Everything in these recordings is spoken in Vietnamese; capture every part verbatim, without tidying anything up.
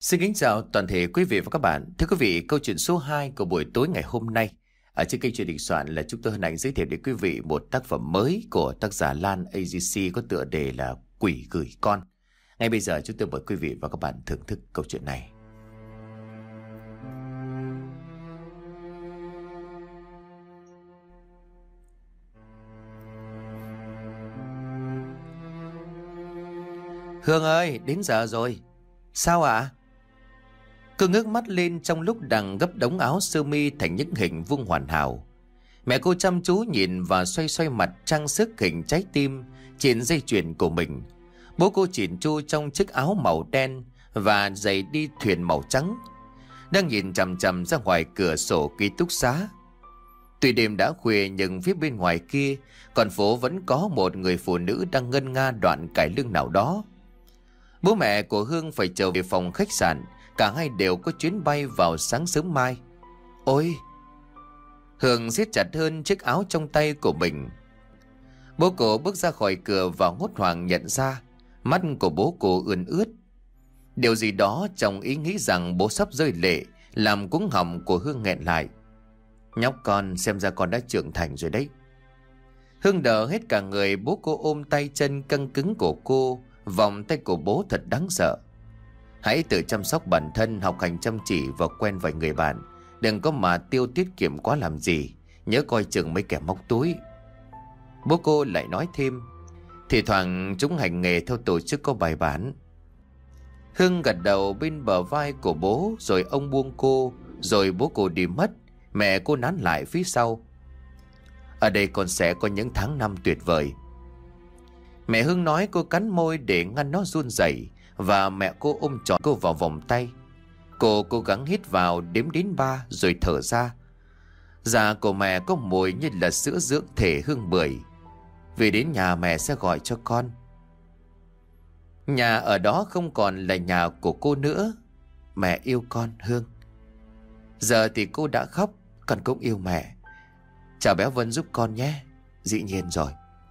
Xin kính chào toàn thể quý vị và các bạn. Thưa quý vị, câu chuyện số hai của buổi tối ngày hôm nay ở trên kênh Chuyện Đình Soạn là chúng tôi hân hạnh giới thiệu đến quý vị một tác phẩm mới của tác giả Lan a giê xê có tựa đề là Quỷ Gửi Con. Ngay bây giờ chúng tôi mời quý vị và các bạn thưởng thức câu chuyện này. Hương ơi, đến giờ rồi. Sao ạ? À? Cô ngước mắt lên trong lúc đang gấp đống áo sơ mi thành những hình vuông hoàn hảo. Mẹ cô chăm chú nhìn và xoay xoay mặt trang sức hình trái tim trên dây chuyền của mình. Bố cô chỉn chu trong chiếc áo màu đen và giày đi thuyền màu trắng, đang nhìn chằm chằm ra ngoài cửa sổ ký túc xá. Tuy đêm đã khuya nhưng phía bên ngoài kia con phố vẫn có một người phụ nữ đang ngân nga đoạn cải lương nào đó. Bố mẹ của Hương phải trở về phòng khách sạn. Cả hai đều có chuyến bay vào sáng sớm mai. Ôi! Hương siết chặt hơn chiếc áo trong tay của mình. Bố cô bước ra khỏi cửa và hốt hoảng nhận ra mắt của bố cô ươn ướt. Điều gì đó trong ý nghĩ rằng bố sắp rơi lệ làm cuống họng của Hương nghẹn lại. Nhóc con, xem ra con đã trưởng thành rồi đấy. Hương đỡ hết cả người. Bố cô ôm tay chân căng cứng của cô. Vòng tay của bố thật đáng sợ. Hãy tự chăm sóc bản thân, học hành chăm chỉ và quen vài người bạn. Đừng có mà tiêu tiết kiệm quá làm gì. Nhớ coi chừng mấy kẻ móc túi. Bố cô lại nói thêm. Thì thoảng chúng hành nghề theo tổ chức có bài bản. Hương gật đầu bên bờ vai của bố. Rồi ông buông cô. Rồi bố cô đi mất. Mẹ cô nán lại phía sau. Ở đây con sẽ có những tháng năm tuyệt vời. Mẹ Hương nói. Cô cắn môi để ngăn nó run rẩy. Và mẹ cô ôm trọn cô vào vòng tay. Cô cố gắng hít vào đếm đến ba rồi thở ra. Da của mẹ có mùi như là sữa dưỡng thể hương bưởi. Về đến nhà mẹ sẽ gọi cho con. Nhà ở đó không còn là nhà của cô nữa. Mẹ yêu con Hương. Giờ thì cô đã khóc. Con cũng yêu mẹ. Chào bé Vân giúp con nhé. Dĩ nhiên rồi.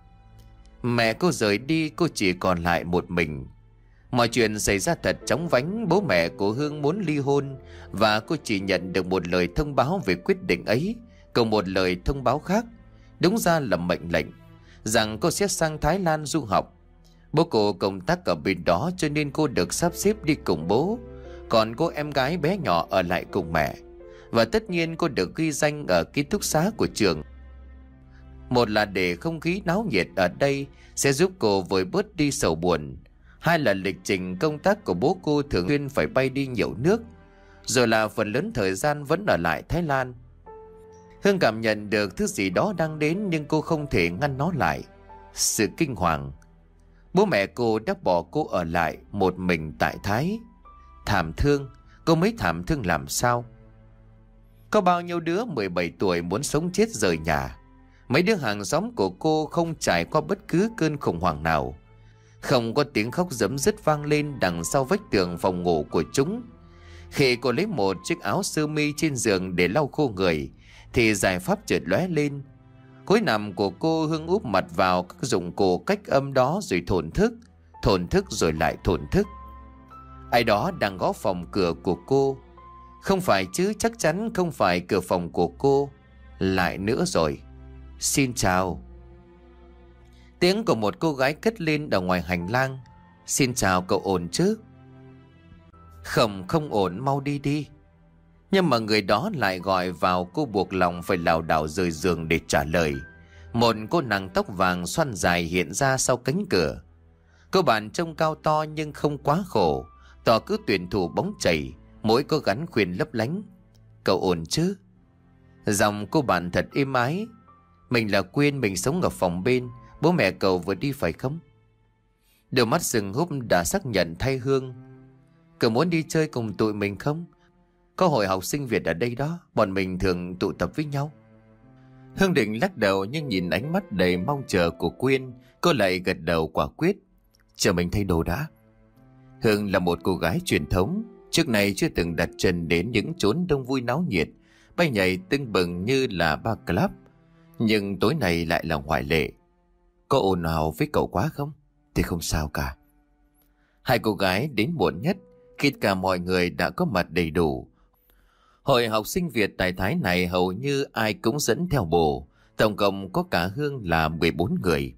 Mẹ cô rời đi. Cô chỉ còn lại một mình. Mọi chuyện xảy ra thật chóng vánh. Bố mẹ của Hương muốn ly hôn. Và cô chỉ nhận được một lời thông báo về quyết định ấy. Cùng một lời thông báo khác, đúng ra là mệnh lệnh, rằng cô sẽ sang Thái Lan du học. Bố cô công tác ở bên đó cho nên cô được sắp xếp đi cùng bố. Còn cô em gái bé nhỏ ở lại cùng mẹ. Và tất nhiên cô được ghi danh ở ký túc xá của trường. Một là để không khí náo nhiệt ở đây sẽ giúp cô vơi bớt đi sầu buồn. Hai là lịch trình công tác của bố cô thường xuyên phải bay đi nhiều nước. Rồi là phần lớn thời gian vẫn ở lại Thái Lan. Hương cảm nhận được thứ gì đó đang đến nhưng cô không thể ngăn nó lại. Sự kinh hoàng. Bố mẹ cô đã bỏ cô ở lại một mình tại Thái. Thảm thương. Cô mới thảm thương làm sao? Có bao nhiêu đứa mười bảy tuổi muốn sống chết rời nhà. Mấy đứa hàng xóm của cô không trải qua bất cứ cơn khủng hoảng nào. Không có tiếng khóc giấm dứt vang lên đằng sau vách tường phòng ngủ của chúng. Khi cô lấy một chiếc áo sơ mi trên giường để lau khô người thì giải pháp chợt lóe lên. Gối nằm của cô Hương úp mặt vào các dụng cụ cách âm đó rồi thổn thức. Thổn thức rồi lại thổn thức. Ai đó đang gõ phòng cửa của cô. Không phải chứ, chắc chắn không phải cửa phòng của cô. Lại nữa rồi. Xin chào. Tiếng của một cô gái cất lên ở ngoài hành lang. Xin chào, cậu ổn chứ? Không, không ổn, mau đi đi. Nhưng mà người đó lại gọi vào. Cô buộc lòng phải lảo đảo rời giường để trả lời. Một cô nàng tóc vàng xoăn dài hiện ra sau cánh cửa. Cô bạn trông cao to nhưng không quá khổ. Tỏ cứ tuyển thủ bóng chảy. Mỗi cô gắn khuyên lấp lánh. Cậu ổn chứ? Giọng cô bạn thật êm ái. Mình là Quyên, mình sống ở phòng bên. Bố mẹ cậu vừa đi phải không? Đôi mắt sừng húp đã xác nhận thay Hương. Cậu muốn đi chơi cùng tụi mình không? Có hội học sinh Việt ở đây đó. Bọn mình thường tụ tập với nhau. Hương định lắc đầu nhưng nhìn ánh mắt đầy mong chờ của Quyên, cô lại gật đầu quả quyết. Chờ mình thay đồ đã. Hương là một cô gái truyền thống. Trước này chưa từng đặt chân đến những chốn đông vui náo nhiệt, bay nhảy tưng bừng như là bar club. Nhưng tối nay lại là ngoại lệ. Có ồn ào với cậu quá không? Thì không sao cả. Hai cô gái đến muộn nhất. Khi cả mọi người đã có mặt đầy đủ, hội học sinh Việt tại Thái này hầu như ai cũng dẫn theo bồ. Tổng cộng có cả Hương là mười bốn người.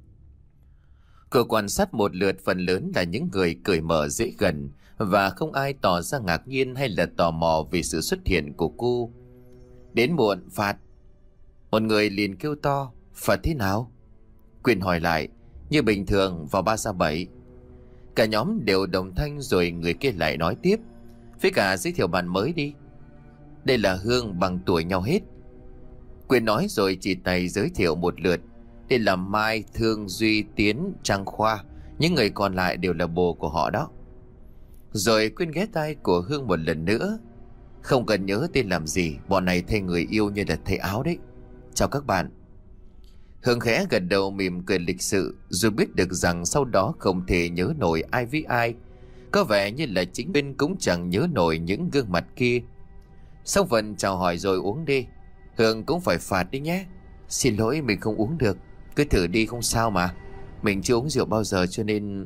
Cô quan sát một lượt, phần lớn là những người cởi mở dễ gần và không ai tỏ ra ngạc nhiên hay là tò mò vì sự xuất hiện của cô. Đến muộn phạt. Một người liền kêu to. Phạt thế nào? Quyền hỏi lại. Như bình thường, vào ba ra bảy. Cả nhóm đều đồng thanh, rồi người kia lại nói tiếp. Với cả giới thiệu bạn mới đi. Đây là Hương, bằng tuổi nhau hết. Quyền nói rồi chỉ tay giới thiệu một lượt. Đây là Mai, Thương, Duy, Tiến, Trang, Khoa. Những người còn lại đều là bồ của họ đó. Rồi Quyên ghé tai của Hương một lần nữa. Không cần nhớ tên làm gì, bọn này thay người yêu như là thay áo đấy. Chào các bạn. Hương khẽ gật đầu mỉm cười lịch sự, dù biết được rằng sau đó không thể nhớ nổi ai với ai. Có vẻ như là chính Quyên cũng chẳng nhớ nổi những gương mặt kia. Xong phần chào hỏi rồi uống đi. Hương cũng phải phạt đi nhé. Xin lỗi, mình không uống được. Cứ thử đi không sao mà. Mình chưa uống rượu bao giờ cho nên...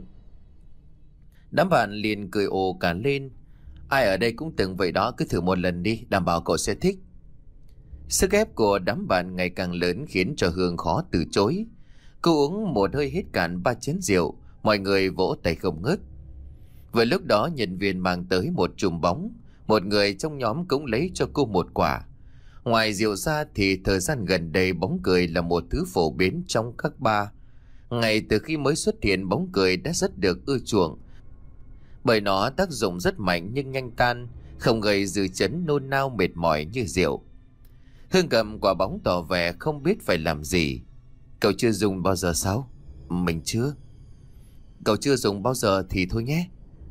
Đám bạn liền cười ồ cả lên. Ai ở đây cũng từng vậy đó, cứ thử một lần đi, đảm bảo cậu sẽ thích. Sức ép của đám bạn ngày càng lớn khiến cho Hương khó từ chối. Cô uống một hơi hết cạn ba chén rượu, mọi người vỗ tay không ngớt. Vừa lúc đó nhân viên mang tới một chùm bóng. Một người trong nhóm cũng lấy cho cô một quả. Ngoài rượu ra thì thời gian gần đây bóng cười là một thứ phổ biến trong các bar. Ngay từ khi mới xuất hiện, bóng cười đã rất được ưa chuộng. Bởi nó tác dụng rất mạnh nhưng nhanh tan, không gây dư chấn nôn nao mệt mỏi như rượu. Hương cầm quả bóng tỏ vẻ không biết phải làm gì. Cậu chưa dùng bao giờ sao? Mình chưa. Cậu chưa dùng bao giờ thì thôi nhé.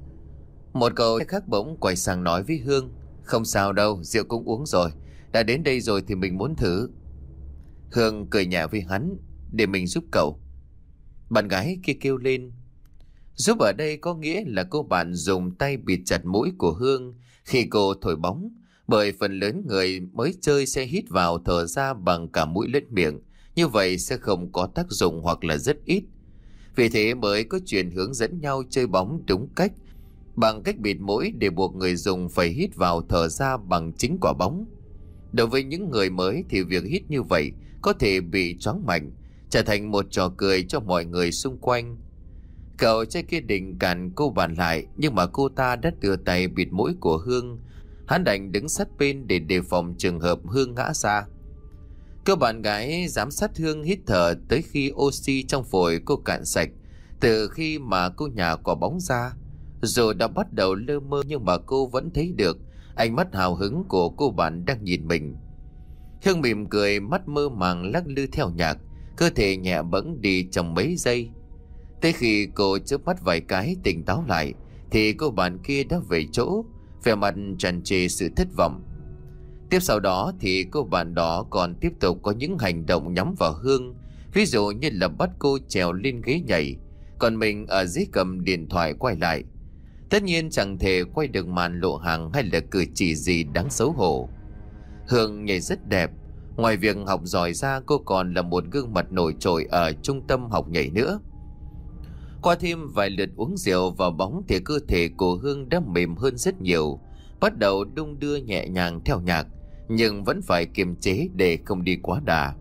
Một cậu khác bỗng quay sang nói với Hương. Không sao đâu, rượu cũng uống rồi. Đã đến đây rồi thì mình muốn thử. Hương cười nhẹ với hắn. Để mình giúp cậu. Bạn gái kia kêu lên. Giúp ở đây có nghĩa là cô bạn dùng tay bịt chặt mũi của Hương khi cô thổi bóng. Bởi phần lớn người mới chơi sẽ hít vào thở ra bằng cả mũi lẫn miệng. Như vậy sẽ không có tác dụng hoặc là rất ít. Vì thế mới có chuyện hướng dẫn nhau chơi bóng đúng cách, bằng cách bịt mũi để buộc người dùng phải hít vào thở ra bằng chính quả bóng. Đối với những người mới thì việc hít như vậy có thể bị choáng mạnh, trở thành một trò cười cho mọi người xung quanh. Cậu trai kia định cản cô bạn lại, nhưng mà cô ta đã đưa tay bịt mũi của Hương. Hắn đành đứng sát bên để đề phòng trường hợp Hương ngã ra. Cô bạn gái giám sát Hương hít thở tới khi oxy trong phổi cô cạn sạch. Từ khi mà cô nhả quả bóng ra, dù đã bắt đầu lơ mơ nhưng mà cô vẫn thấy được ánh mắt hào hứng của cô bạn đang nhìn mình. Hương mỉm cười, mắt mơ màng lắc lư theo nhạc, cơ thể nhẹ bẫng đi trong mấy giây. Tới khi cô chớp mắt vài cái tỉnh táo lại thì cô bạn kia đã về chỗ, vẻ mặt tràn trề sự thất vọng. Tiếp sau đó thì cô bạn đó còn tiếp tục có những hành động nhắm vào Hương, ví dụ như là bắt cô trèo lên ghế nhảy, còn mình ở dưới cầm điện thoại quay lại. Tất nhiên chẳng thể quay được màn lộ hàng hay là cử chỉ gì đáng xấu hổ. Hương nhảy rất đẹp, ngoài việc học giỏi ra cô còn là một gương mặt nổi trội ở trung tâm học nhảy nữa. Qua thêm vài lượt uống rượu vào bóng thì cơ thể của Hương đã mềm hơn rất nhiều, bắt đầu đung đưa nhẹ nhàng theo nhạc, nhưng vẫn phải kiềm chế để không đi quá đà.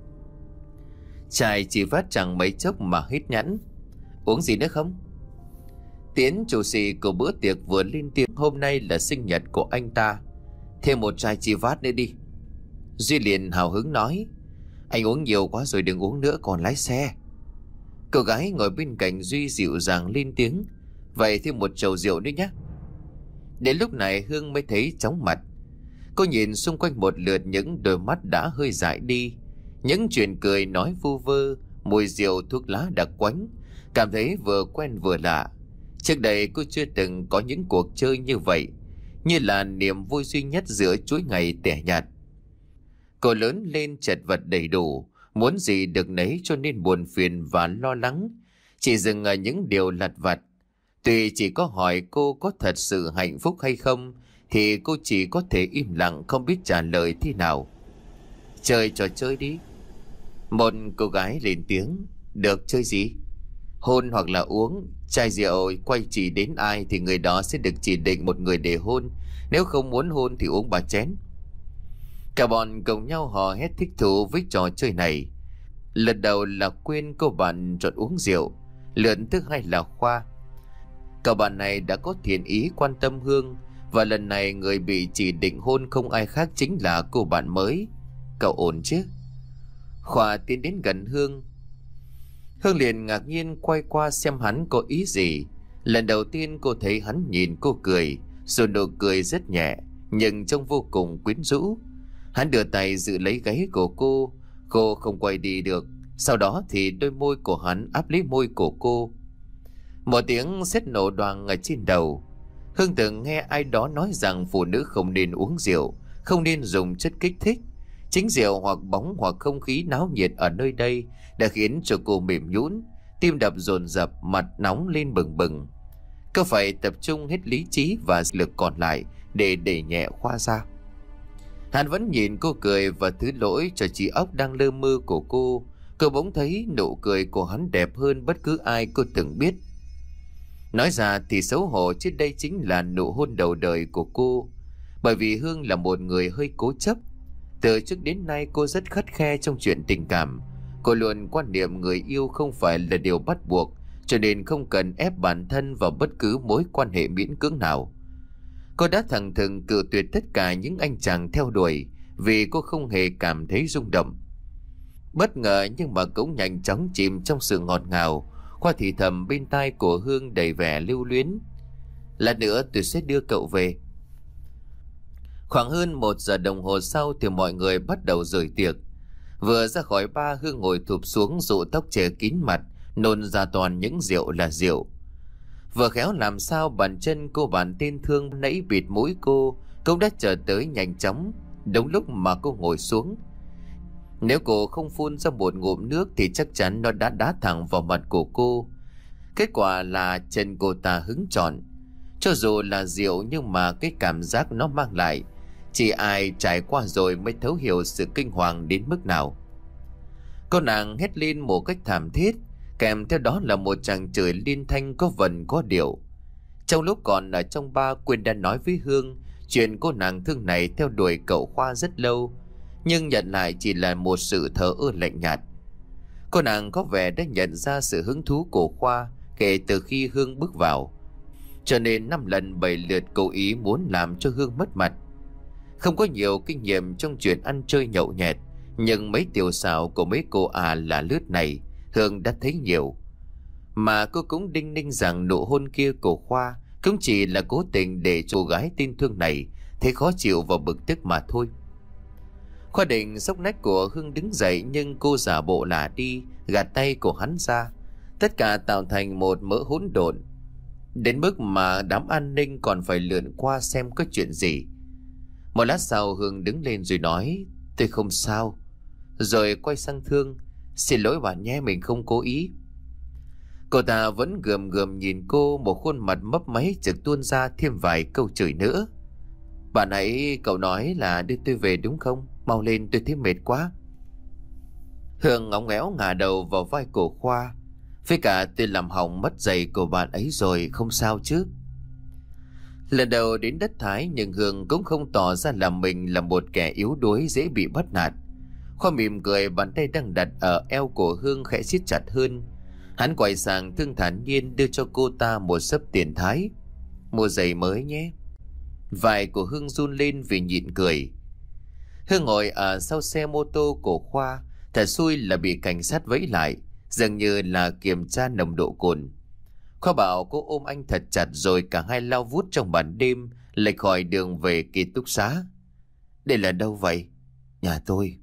Trai chỉ phát chẳng mấy chốc mà hít nhẵn. Uống gì nữa không? Tiến chủ sĩ của bữa tiệc vừa lên tiếng hôm nay là sinh nhật của anh ta. Thêm một chai chi vát nữa đi. Duy liền hào hứng nói. Anh uống nhiều quá rồi, đừng uống nữa còn lái xe. Cô gái ngồi bên cạnh Duy dịu dàng lên tiếng. Vậy thêm một chầu rượu nữa nhé. Đến lúc này Hương mới thấy chóng mặt. Cô nhìn xung quanh một lượt, những đôi mắt đã hơi dại đi. Những chuyện cười nói vu vơ, mùi rượu thuốc lá đặc quánh, cảm thấy vừa quen vừa lạ. Trước đây cô chưa từng có những cuộc chơi như vậy, như là niềm vui duy nhất giữa chuỗi ngày tẻ nhạt. Cô lớn lên chật vật đầy đủ, muốn gì được nấy cho nên buồn phiền và lo lắng chỉ dừng ở những điều lặt vặt. Tuy chỉ có hỏi cô có thật sự hạnh phúc hay không thì cô chỉ có thể im lặng, không biết trả lời thế nào. Chơi trò chơi đi. Một cô gái lên tiếng. Được, chơi gì? Hôn hoặc là uống, chai rượu quay chỉ đến ai thì người đó sẽ được chỉ định một người để hôn. Nếu không muốn hôn thì uống ba chén. Cả bọn cùng nhau hò hét thích thú với trò chơi này. Lần đầu là Quyên cô bạn chọn uống rượu, lần thứ hai là Khoa. Cậu bạn này đã có thiện ý quan tâm Hương, và lần này người bị chỉ định hôn không ai khác chính là cô bạn mới. Cậu ổn chứ? Khoa tiến đến gần Hương. Hương liền ngạc nhiên quay qua xem hắn có ý gì. Lần đầu tiên cô thấy hắn nhìn cô cười, rồi nụ cười rất nhẹ nhưng trông vô cùng quyến rũ. Hắn đưa tay giữ lấy gáy của cô. Cô không quay đi được. Sau đó thì đôi môi của hắn áp lấy môi của cô. Một tiếng sét nổ đoàng ở trên đầu. Hương từng nghe ai đó nói rằng phụ nữ không nên uống rượu, không nên dùng chất kích thích. Chính rượu hoặc bóng hoặc không khí náo nhiệt ở nơi đây đã khiến cho cô mềm nhũn, tim đập dồn dập, mặt nóng lên bừng bừng. Cô phải tập trung hết lý trí và lực còn lại để đẩy nhẹ Khoa ra. Hắn vẫn nhìn cô cười và thứ lỗi cho trí óc đang lơ mơ của cô. Cô bỗng thấy nụ cười của hắn đẹp hơn bất cứ ai cô từng biết. Nói ra thì xấu hổ chứ đây chính là nụ hôn đầu đời của cô. Bởi vì Hương là một người hơi cố chấp. Từ trước đến nay cô rất khắt khe trong chuyện tình cảm. Cô luôn quan niệm người yêu không phải là điều bắt buộc, cho nên không cần ép bản thân vào bất cứ mối quan hệ miễn cưỡng nào. Cô đã thẳng thừng cự tuyệt tất cả những anh chàng theo đuổi vì cô không hề cảm thấy rung động. Bất ngờ nhưng mà cũng nhanh chóng chìm trong sự ngọt ngào. Khoa thì thầm bên tai của Hương đầy vẻ lưu luyến: lát nữa tôi sẽ đưa cậu về. Khoảng hơn một giờ đồng hồ sau thì mọi người bắt đầu rời tiệc. Vừa ra khỏi bar, Hương ngồi thụp xuống rủ tóc che kín mặt, nôn ra toàn những rượu là rượu. Vừa khéo làm sao bàn chân cô bạn tên Thương nãy bịt mũi cô cũng đã chờ tới nhanh chóng đúng lúc mà cô ngồi xuống. Nếu cô không phun ra một ngụm nước thì chắc chắn nó đã đá thẳng vào mặt của cô. Kết quả là chân cô ta hứng tròn. Cho dù là rượu nhưng mà cái cảm giác nó mang lại, chỉ ai trải qua rồi mới thấu hiểu sự kinh hoàng đến mức nào. Cô nàng hét lên một cách thảm thiết, kèm theo đó là một tràng chửi liên thanh có vần có điệu. Trong lúc còn ở trong bar, Quyên đã nói với Hương chuyện cô nàng Thương này theo đuổi cậu Khoa rất lâu, nhưng nhận lại chỉ là một sự thờ ơ lạnh nhạt. Cô nàng có vẻ đã nhận ra sự hứng thú của Khoa kể từ khi Hương bước vào, cho nên năm lần bảy lượt cố ý muốn làm cho Hương mất mặt. Không có nhiều kinh nghiệm trong chuyện ăn chơi nhậu nhẹt, nhưng mấy tiểu xảo của mấy cô à là lướt này Hương đã thấy nhiều. Mà cô cũng đinh ninh rằng nụ hôn kia của Khoa cũng chỉ là cố tình để cô gái tin Thương này thấy khó chịu và bực tức mà thôi. Khoa định xốc nách của Hương đứng dậy, nhưng cô giả bộ lả đi, gạt tay của hắn ra. Tất cả tạo thành một mớ hỗn độn, đến mức mà đám an ninh còn phải lượn qua xem có chuyện gì. Một lát sau Hương đứng lên rồi nói: tôi không sao. Rồi quay sang Thương: xin lỗi bạn nhé, mình không cố ý. Cô ta vẫn gườm gườm nhìn cô, một khuôn mặt mấp máy chợt tuôn ra thêm vài câu chửi nữa. Bạn ấy cậu nói là đưa tôi về đúng không? Mau lên, tôi thấy mệt quá. Hương ngóng ngéo ngả đầu vào vai của Khoa: với cả tôi làm hỏng mất giày của bạn ấy rồi, không sao chứ? Lần đầu đến đất Thái nhưng Hương cũng không tỏ ra là mình là một kẻ yếu đuối dễ bị bắt nạt. Khoa mỉm cười, bàn tay đang đặt ở eo của Hương khẽ siết chặt hơn. Hắn quay sang Thương thản nhiên đưa cho cô ta một xấp tiền Thái: mua giày mới nhé. Vai của Hương run lên vì nhịn cười. Hương ngồi ở sau xe mô tô của Khoa, thật xui là bị cảnh sát vẫy lại, dường như là kiểm tra nồng độ cồn. Khoa bảo cô ôm anh thật chặt rồi cả hai lao vút trong ban đêm lệch khỏi đường về ký túc xá. Đây là đâu vậy? Nhà tôi.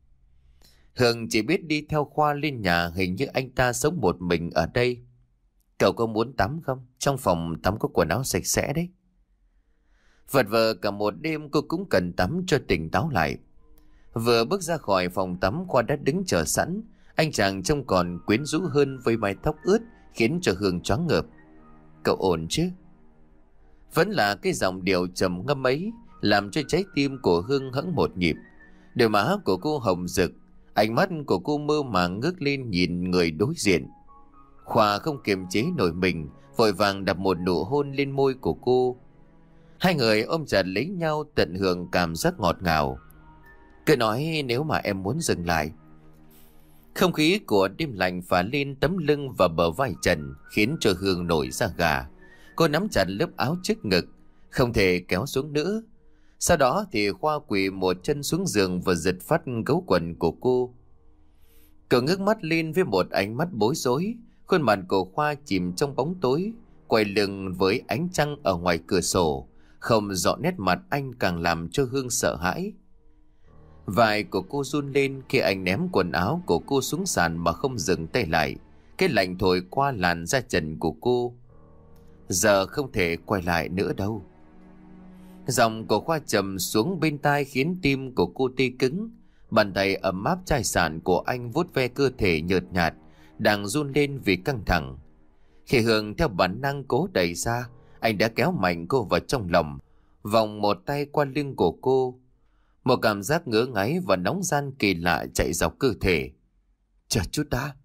Hương chỉ biết đi theo Khoa lên nhà, hình như anh ta sống một mình ở đây. Cậu có muốn tắm không? Trong phòng tắm có quần áo sạch sẽ đấy. Vật vờ cả một đêm cô cũng cần tắm cho tỉnh táo lại. Vừa bước ra khỏi phòng tắm, Khoa đã đứng chờ sẵn. Anh chàng trông còn quyến rũ hơn với mái tóc ướt khiến cho Hương choáng ngợp. Cậu ổn chứ? Vẫn là cái giọng điệu trầm ngâm ấy làm cho trái tim của Hương hững một nhịp. Đôi má của cô hồng rực, ánh mắt của cô mơ màng ngước lên nhìn người đối diện. Khoa không kiềm chế nổi mình, vội vàng đặt một nụ hôn lên môi của cô. Hai người ôm chặt lấy nhau tận hưởng cảm giác ngọt ngào. Cứ nói nếu mà em muốn dừng lại. Không khí của đêm lạnh phả lên tấm lưng và bờ vai Trần, khiến cho Hương nổi da gà. Cô nắm chặt lớp áo trước ngực, không thể kéo xuống nữa. Sau đó thì Khoa quỳ một chân xuống giường và giật phát gấu quần của cô. Cậu ngước mắt lên với một ánh mắt bối rối. Khuôn mặt của Khoa chìm trong bóng tối, quay lưng với ánh trăng ở ngoài cửa sổ. Không rõ nét mặt anh càng làm cho Hương sợ hãi. Vai của cô run lên khi anh ném quần áo của cô xuống sàn mà không dừng tay lại. Cái lạnh thổi qua làn da trần của cô. Giờ không thể quay lại nữa đâu. Giọng của Khoa trầm xuống bên tai khiến tim của cô tê cứng. Bàn tay ấm áp chai sàn của anh vuốt ve cơ thể nhợt nhạt đang run lên vì căng thẳng. Khi Hương theo bản năng cố đẩy ra, anh đã kéo mạnh cô vào trong lòng, vòng một tay qua lưng của cô. Một cảm giác ngứa ngáy và nóng ran kỳ lạ chạy dọc cơ thể. Chờ chút đã.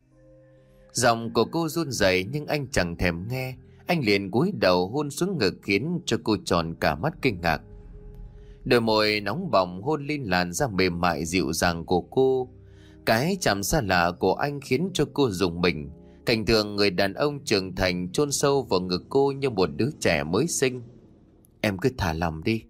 Giọng của cô run rẩy nhưng anh chẳng thèm nghe. Anh liền cúi đầu hôn xuống ngực khiến cho cô tròn cả mắt kinh ngạc. Đôi môi nóng bỏng hôn lên làn da mềm mại dịu dàng của cô. Cái chạm xa lạ của anh khiến cho cô rùng mình. Cảnh tượng người đàn ông trưởng thành chôn sâu vào ngực cô như một đứa trẻ mới sinh. Em cứ thả lòng đi.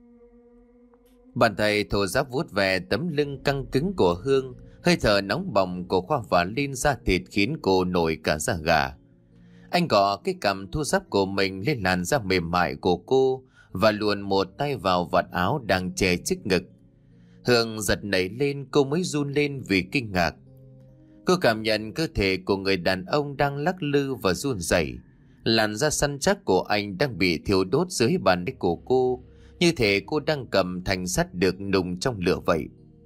Bàn tay thô ráp vuốt về tấm lưng căng cứng của Hương. Hơi thở nóng bỏng của Khoa phả lên da thịt khiến cô nổi cả da gà. Anh gõ cái cằm thô ráp của mình lên làn da mềm mại của cô và luồn một tay vào vạt áo đang che trước ngực. Hương giật nảy lên, cô mới run lên vì kinh ngạc. Cô cảm nhận cơ thể của người đàn ông đang lắc lư và run rẩy. Làn da săn chắc của anh đang bị thiêu đốt dưới bàn tay của cô, như thể cô đang cầm thanh sắt được nung trong lửa vậy.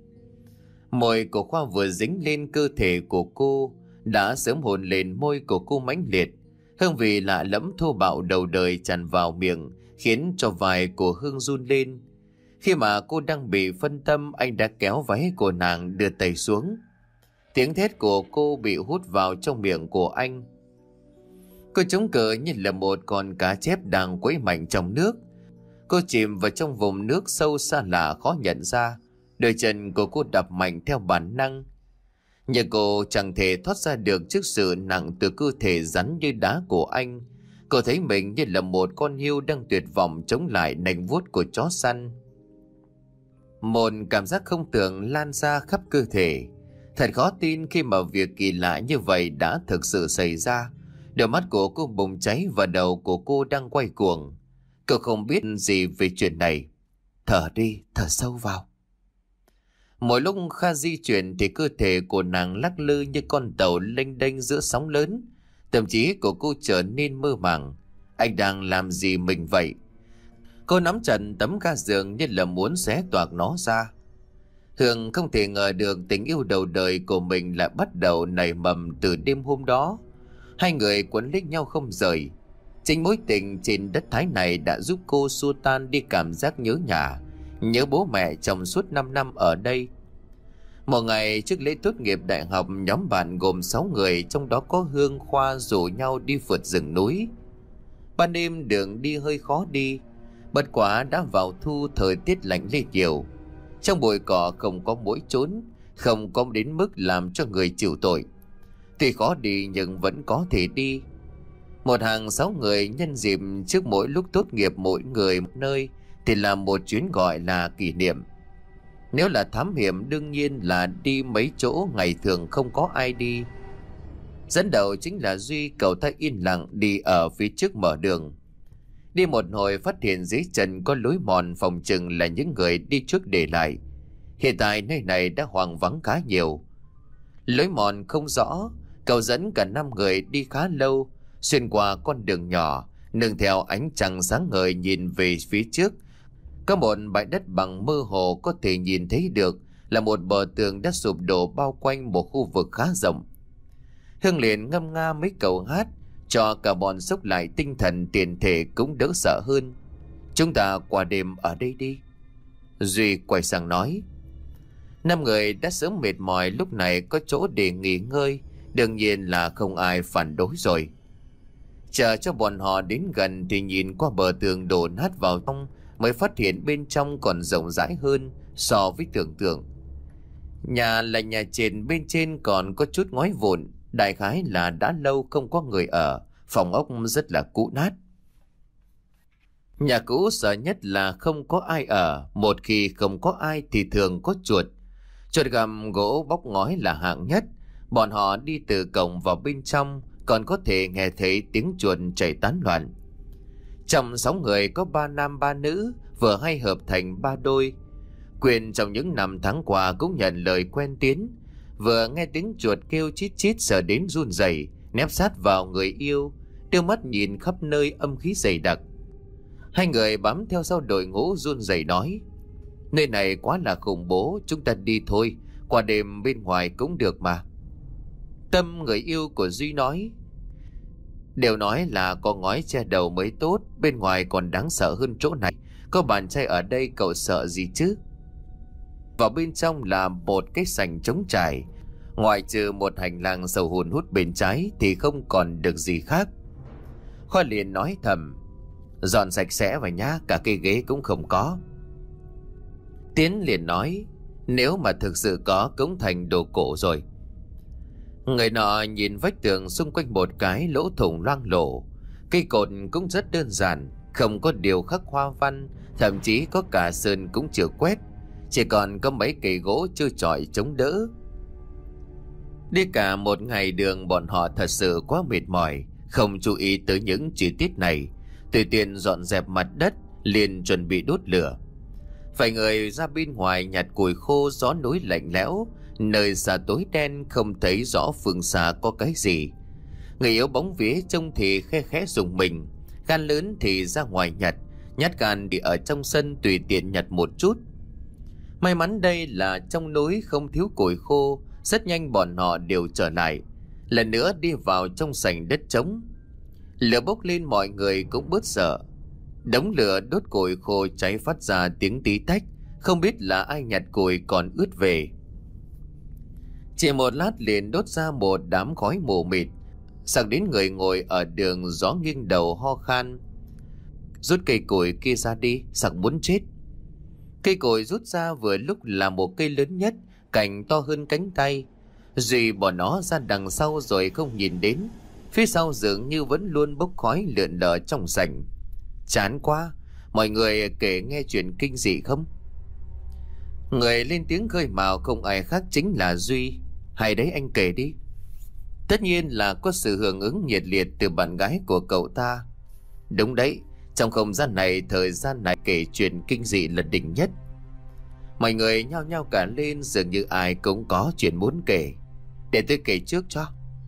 Môi của Khoa vừa dính lên cơ thể của cô đã sớm hôn lên môi của cô mãnh liệt. Hương vị lạ lẫm thô bạo đầu đời tràn vào miệng khiến cho vai của Hương run lên. Khi mà cô đang bị phân tâm, anh đã kéo váy của nàng đưa tay xuống. Tiếng thét của cô bị hút vào trong miệng của anh. Cô chống cự như là một con cá chép đang quấy mạnh trong nước. Cô chìm vào trong vùng nước sâu xa lạ khó nhận ra. Đôi chân của cô đập mạnh theo bản năng. Nhưng cô chẳng thể thoát ra được trước sự nặng từ cơ thể rắn như đá của anh. Cô thấy mình như là một con hươu đang tuyệt vọng chống lại nành vuốt của chó săn. Một cảm giác không tưởng lan ra khắp cơ thể. Thật khó tin khi mà việc kỳ lạ như vậy đã thực sự xảy ra. Đôi mắt của cô bùng cháy và đầu của cô đang quay cuồng. Cô không biết gì về chuyện này. Thở đi, thở sâu vào. Mỗi lúc Kha di chuyển thì cơ thể của nàng lắc lư như con tàu lênh đênh giữa sóng lớn. Tâm trí của cô trở nên mơ màng. Anh đang làm gì mình vậy? Cô nắm chặt tấm ga giường như là muốn xé toạc nó ra. Hương không thể ngờ được tình yêu đầu đời của mình lại bắt đầu nảy mầm từ đêm hôm đó. Hai người quấn lấy nhau không rời. Chính mối tình trên đất Thái này đã giúp cô xua tan đi cảm giác nhớ nhà, nhớ bố mẹ trong suốt năm năm ở đây. Một ngày trước lễ tốt nghiệp đại học, nhóm bạn gồm sáu người, trong đó có Hương, Khoa rủ nhau đi vượt rừng núi. Ban đêm đường đi hơi khó đi, bất quá đã vào thu, thời tiết lạnh lê chiều. Trong bụi cỏ không có muỗi trốn, không có đến mức làm cho người chịu tội. Tuy khó đi nhưng vẫn có thể đi. Một hàng sáu người nhân dịp trước mỗi lúc tốt nghiệp mỗi người một nơi thì làm một chuyến gọi là kỷ niệm. Nếu là thám hiểm đương nhiên là đi mấy chỗ ngày thường không có ai đi. Dẫn đầu chính là Duy, cậu ta yên lặng đi ở phía trước mở đường. Đi một hồi phát hiện dưới chân có lối mòn, phòng chừng là những người đi trước để lại. Hiện tại nơi này đã hoang vắng khá nhiều. Lối mòn không rõ, cậu dẫn cả năm người đi khá lâu, xuyên qua con đường nhỏ, nương theo ánh trăng sáng ngời nhìn về phía trước. Có một bãi đất bằng mơ hồ có thể nhìn thấy được là một bờ tường đã sụp đổ bao quanh một khu vực khá rộng. Hương liền ngâm nga mấy câu hát cho cả bọn sốc lại tinh thần, tiền thể cũng đỡ sợ hơn. Chúng ta qua đêm ở đây đi. Duy quay sang nói. Năm người đã sớm mệt mỏi, lúc này có chỗ để nghỉ ngơi, Đương nhiên là không ai phản đối rồi. Chờ cho bọn họ đến gần thì nhìn qua bờ tường đổ nát vào trong mới phát hiện bên trong còn rộng rãi hơn so với tưởng tượng. Nhà là nhà trệt, bên trên còn có chút ngói vụn, đại khái là đã lâu không có người ở, phòng ốc rất là cũ nát. Nhà cũ sợ nhất là không có ai ở, một khi không có ai thì thường có chuột. Chuột gầm gỗ bóc ngói là hạng nhất, bọn họ đi từ cổng vào bên trong còn có thể nghe thấy tiếng chuột chạy tán loạn. Trong sáu người có ba nam ba nữ, vừa hay hợp thành ba đôi. Quyền trong những năm tháng qua cũng nhận lời quen tiến, vừa nghe tiếng chuột kêu chít chít sợ đến run rẩy, nép sát vào người yêu, đưa mắt nhìn khắp nơi âm khí dày đặc. Hai người bám theo sau đội ngũ run rẩy nói: nơi này quá là khủng bố, chúng ta đi thôi, qua đêm bên ngoài cũng được mà. Tâm, người yêu của Duy, nói: đều nói là có ngói che đầu mới tốt, bên ngoài còn đáng sợ hơn chỗ này, có bạn trai ở đây cậu sợ gì chứ. Vào bên trong là một cái sảnh trống trải, ngoại trừ một hành lang sầu hùn hút bên trái thì không còn được gì khác. Khoa liền nói thầm: dọn sạch sẽ vào nhá, cả cây ghế cũng không có. Tiến liền nói: nếu mà thực sự có cũng thành đồ cổ rồi. Người nọ nhìn vách tường xung quanh một cái lỗ thủng loang lổ, cây cột cũng rất đơn giản, không có điều khắc hoa văn, thậm chí có cả sơn cũng chưa quét, chỉ còn có mấy cây gỗ trơ trọi chống đỡ. Đi cả một ngày đường bọn họ thật sự quá mệt mỏi, không chú ý tới những chi tiết này, tùy tiện dọn dẹp mặt đất, liền chuẩn bị đốt lửa. Vài người ra bên ngoài nhặt củi khô, gió núi lạnh lẽo, nơi xa tối đen không thấy rõ phương xa có cái gì. Người yếu bóng vía trông thì khe khẽ rùng mình, gan lớn thì ra ngoài nhặt, nhát gan thì ở trong sân tùy tiện nhặt một chút. May mắn đây là trong núi không thiếu củi khô, rất nhanh bọn họ đều trở lại, lần nữa đi vào trong sảnh đất trống. Lửa bốc lên, mọi người cũng bớt sợ. Đống lửa đốt củi khô cháy phát ra tiếng tí tách, không biết là ai nhặt củi còn ướt về. Chỉ một lát liền đốt ra một đám khói mù mịt, sặc đến người ngồi ở đường gió nghiêng đầu ho khan: rút cây củi kia ra đi, sặc muốn chết. Cây củi rút ra vừa lúc là một cây lớn nhất, cành to hơn cánh tay. Duy bỏ nó ra đằng sau rồi không nhìn đến, phía sau dường như vẫn luôn bốc khói lượn lờ trong sảnh. Chán quá, mọi người kể nghe chuyện kinh dị không? Người lên tiếng khơi mào không ai khác chính là Duy. Hay đấy, anh kể đi. Tất nhiên là có sự hưởng ứng nhiệt liệt từ bạn gái của cậu ta. Đúng đấy, trong không gian này, thời gian này kể chuyện kinh dị là đỉnh nhất. Mọi người nhao nhao cả lên, dường như ai cũng có chuyện muốn kể. Để tôi kể trước cho.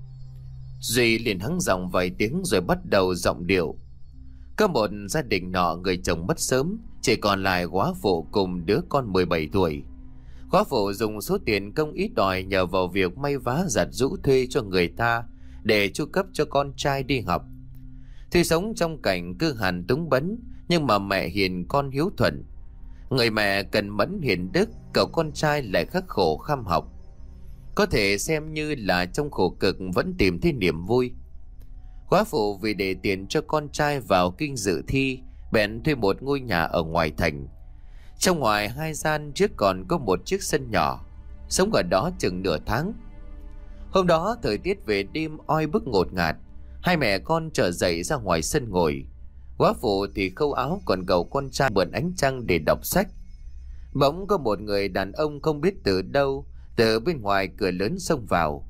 Duy liền hắng giọng vài tiếng rồi bắt đầu giọng điệu. Có một gia đình nọ, người chồng mất sớm, chỉ còn lại góa phụ cùng đứa con mười bảy tuổi. Góa phụ dùng số tiền công ít đòi nhờ vào việc may vá giặt giũ thuê cho người ta để chu cấp cho con trai đi học. Tuy sống trong cảnh cư hàn túng bấn, nhưng mà mẹ hiền con hiếu thuận. Người mẹ cần mẫn hiền đức, cậu con trai lại khắc khổ kham học. Có thể xem như là trong khổ cực vẫn tìm thấy niềm vui. Góa phụ vì để tiền cho con trai vào kinh dự thi, bèn thuê một ngôi nhà ở ngoài thành. Trong ngoài hai gian trước còn có một chiếc sân nhỏ, sống ở đó chừng nửa tháng. Hôm đó thời tiết về đêm oi bức ngột ngạt, hai mẹ con trở dậy ra ngoài sân ngồi. Góa phụ thì khâu áo, còn cậu con trai mượn ánh trăng để đọc sách. Bỗng có một người đàn ông không biết từ đâu từ bên ngoài cửa lớn xông vào.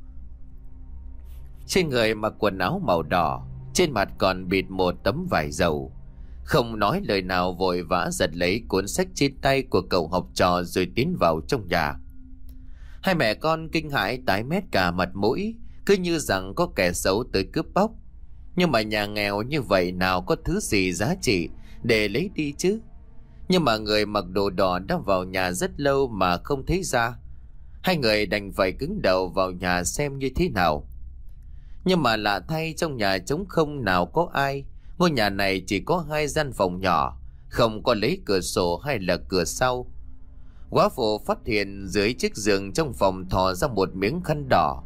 Trên người mặc quần áo màu đỏ, trên mặt còn bịt một tấm vải dầu. Không nói lời nào vội vã giật lấy cuốn sách trên tay của cậu học trò rồi tiến vào trong nhà. Hai mẹ con kinh hãi tái mét cả mặt mũi, cứ như rằng có kẻ xấu tới cướp bóc. Nhưng mà nhà nghèo như vậy nào có thứ gì giá trị để lấy đi chứ. Nhưng mà người mặc đồ đỏ đã vào nhà rất lâu mà không thấy ra. Hai người đành phải cứng đầu vào nhà xem như thế nào. Nhưng mà lạ thay, trong nhà trống không, nào có ai. Ngôi nhà này chỉ có hai gian phòng nhỏ, không có lấy cửa sổ hay là cửa sau. Góa phụ phát hiện dưới chiếc giường trong phòng thò ra một miếng khăn đỏ.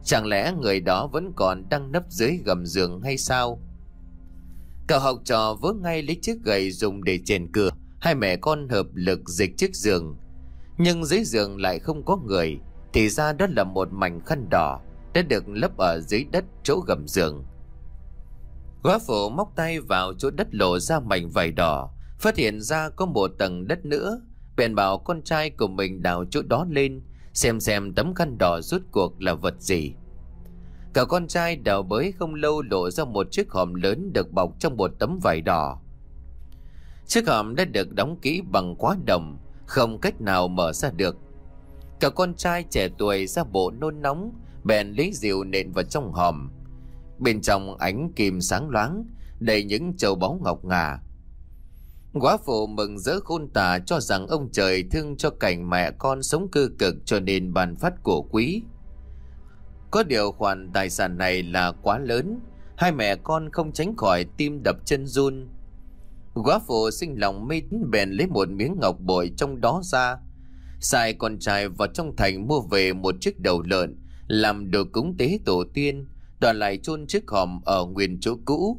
Chẳng lẽ người đó vẫn còn đang nấp dưới gầm giường hay sao? Cậu học trò vớ ngay lấy chiếc gậy dùng để chèn cửa. Hai mẹ con hợp lực dịch chiếc giường, nhưng dưới giường lại không có người. Thì ra đó là một mảnh khăn đỏ đã được lấp ở dưới đất chỗ gầm giường. Góa phụ móc tay vào chỗ đất lộ ra mảnh vải đỏ, phát hiện ra có một tầng đất nữa. Bèn bảo con trai của mình đào chỗ đó lên, xem xem tấm khăn đỏ rốt cuộc là vật gì. Cả con trai đào bới không lâu lộ ra một chiếc hòm lớn được bọc trong một tấm vải đỏ. Chiếc hòm đã được đóng kỹ bằng khóa đồng, không cách nào mở ra được. Cả con trai trẻ tuổi ra bộ nôn nóng, bèn lấy rìu nện vào trong hòm. Bên trong ánh kim sáng loáng, đầy những châu báu ngọc ngà. Góa phụ mừng rỡ khôn tả, cho rằng ông trời thương cho cảnh mẹ con sống cơ cực cho nên ban phát của quý. Có điều khoản tài sản này là quá lớn, hai mẹ con không tránh khỏi tim đập chân run. Góa phụ sinh lòng mê tín, bèn lấy một miếng ngọc bội trong đó ra, sai con trai vào trong thành mua về một chiếc đầu lợn làm đồ cúng tế tổ tiên, đoạn lại chôn chiếc hòm ở nguyên chỗ cũ.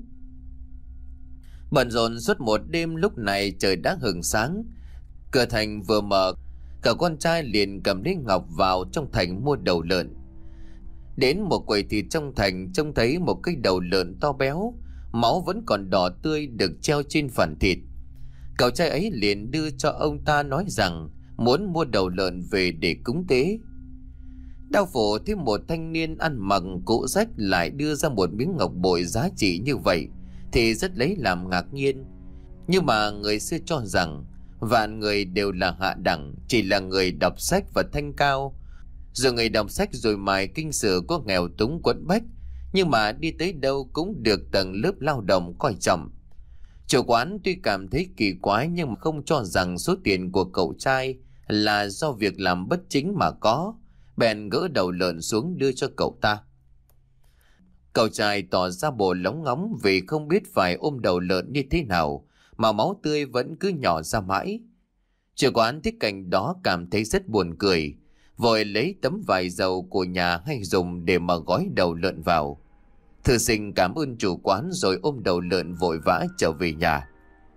Bận rộn suốt một đêm, lúc này trời đã hừng sáng. Cửa thành vừa mở, cả con trai liền cầm lấy ngọc vào trong thành mua đầu lợn. Đến một quầy thịt trong thành, trông thấy một cái đầu lợn to béo, máu vẫn còn đỏ tươi được treo trên phần thịt. Cậu trai ấy liền đưa cho ông ta, nói rằng muốn mua đầu lợn về để cúng tế. Đao phủ thấy một thanh niên ăn mặc cũ rách lại đưa ra một miếng ngọc bội giá trị như vậy thì rất lấy làm ngạc nhiên. Nhưng mà người xưa cho rằng vạn người đều là hạ đẳng, chỉ là người đọc sách và thanh cao. Rồi người đọc sách rồi mài kinh sử có nghèo túng quẫn bách, nhưng mà đi tới đâu cũng được tầng lớp lao động coi trọng. Chủ quán tuy cảm thấy kỳ quái nhưng mà không cho rằng số tiền của cậu trai là do việc làm bất chính mà có, bèn gỡ đầu lợn xuống đưa cho cậu ta. Cậu trai tỏ ra bộ lóng ngóng vì không biết phải ôm đầu lợn như thế nào mà máu tươi vẫn cứ nhỏ ra mãi. Chủ quán thấy cảnh đó cảm thấy rất buồn cười, vội lấy tấm vải dầu của nhà hay dùng để mà gói đầu lợn vào. Thư sinh cảm ơn chủ quán rồi ôm đầu lợn vội vã trở về nhà.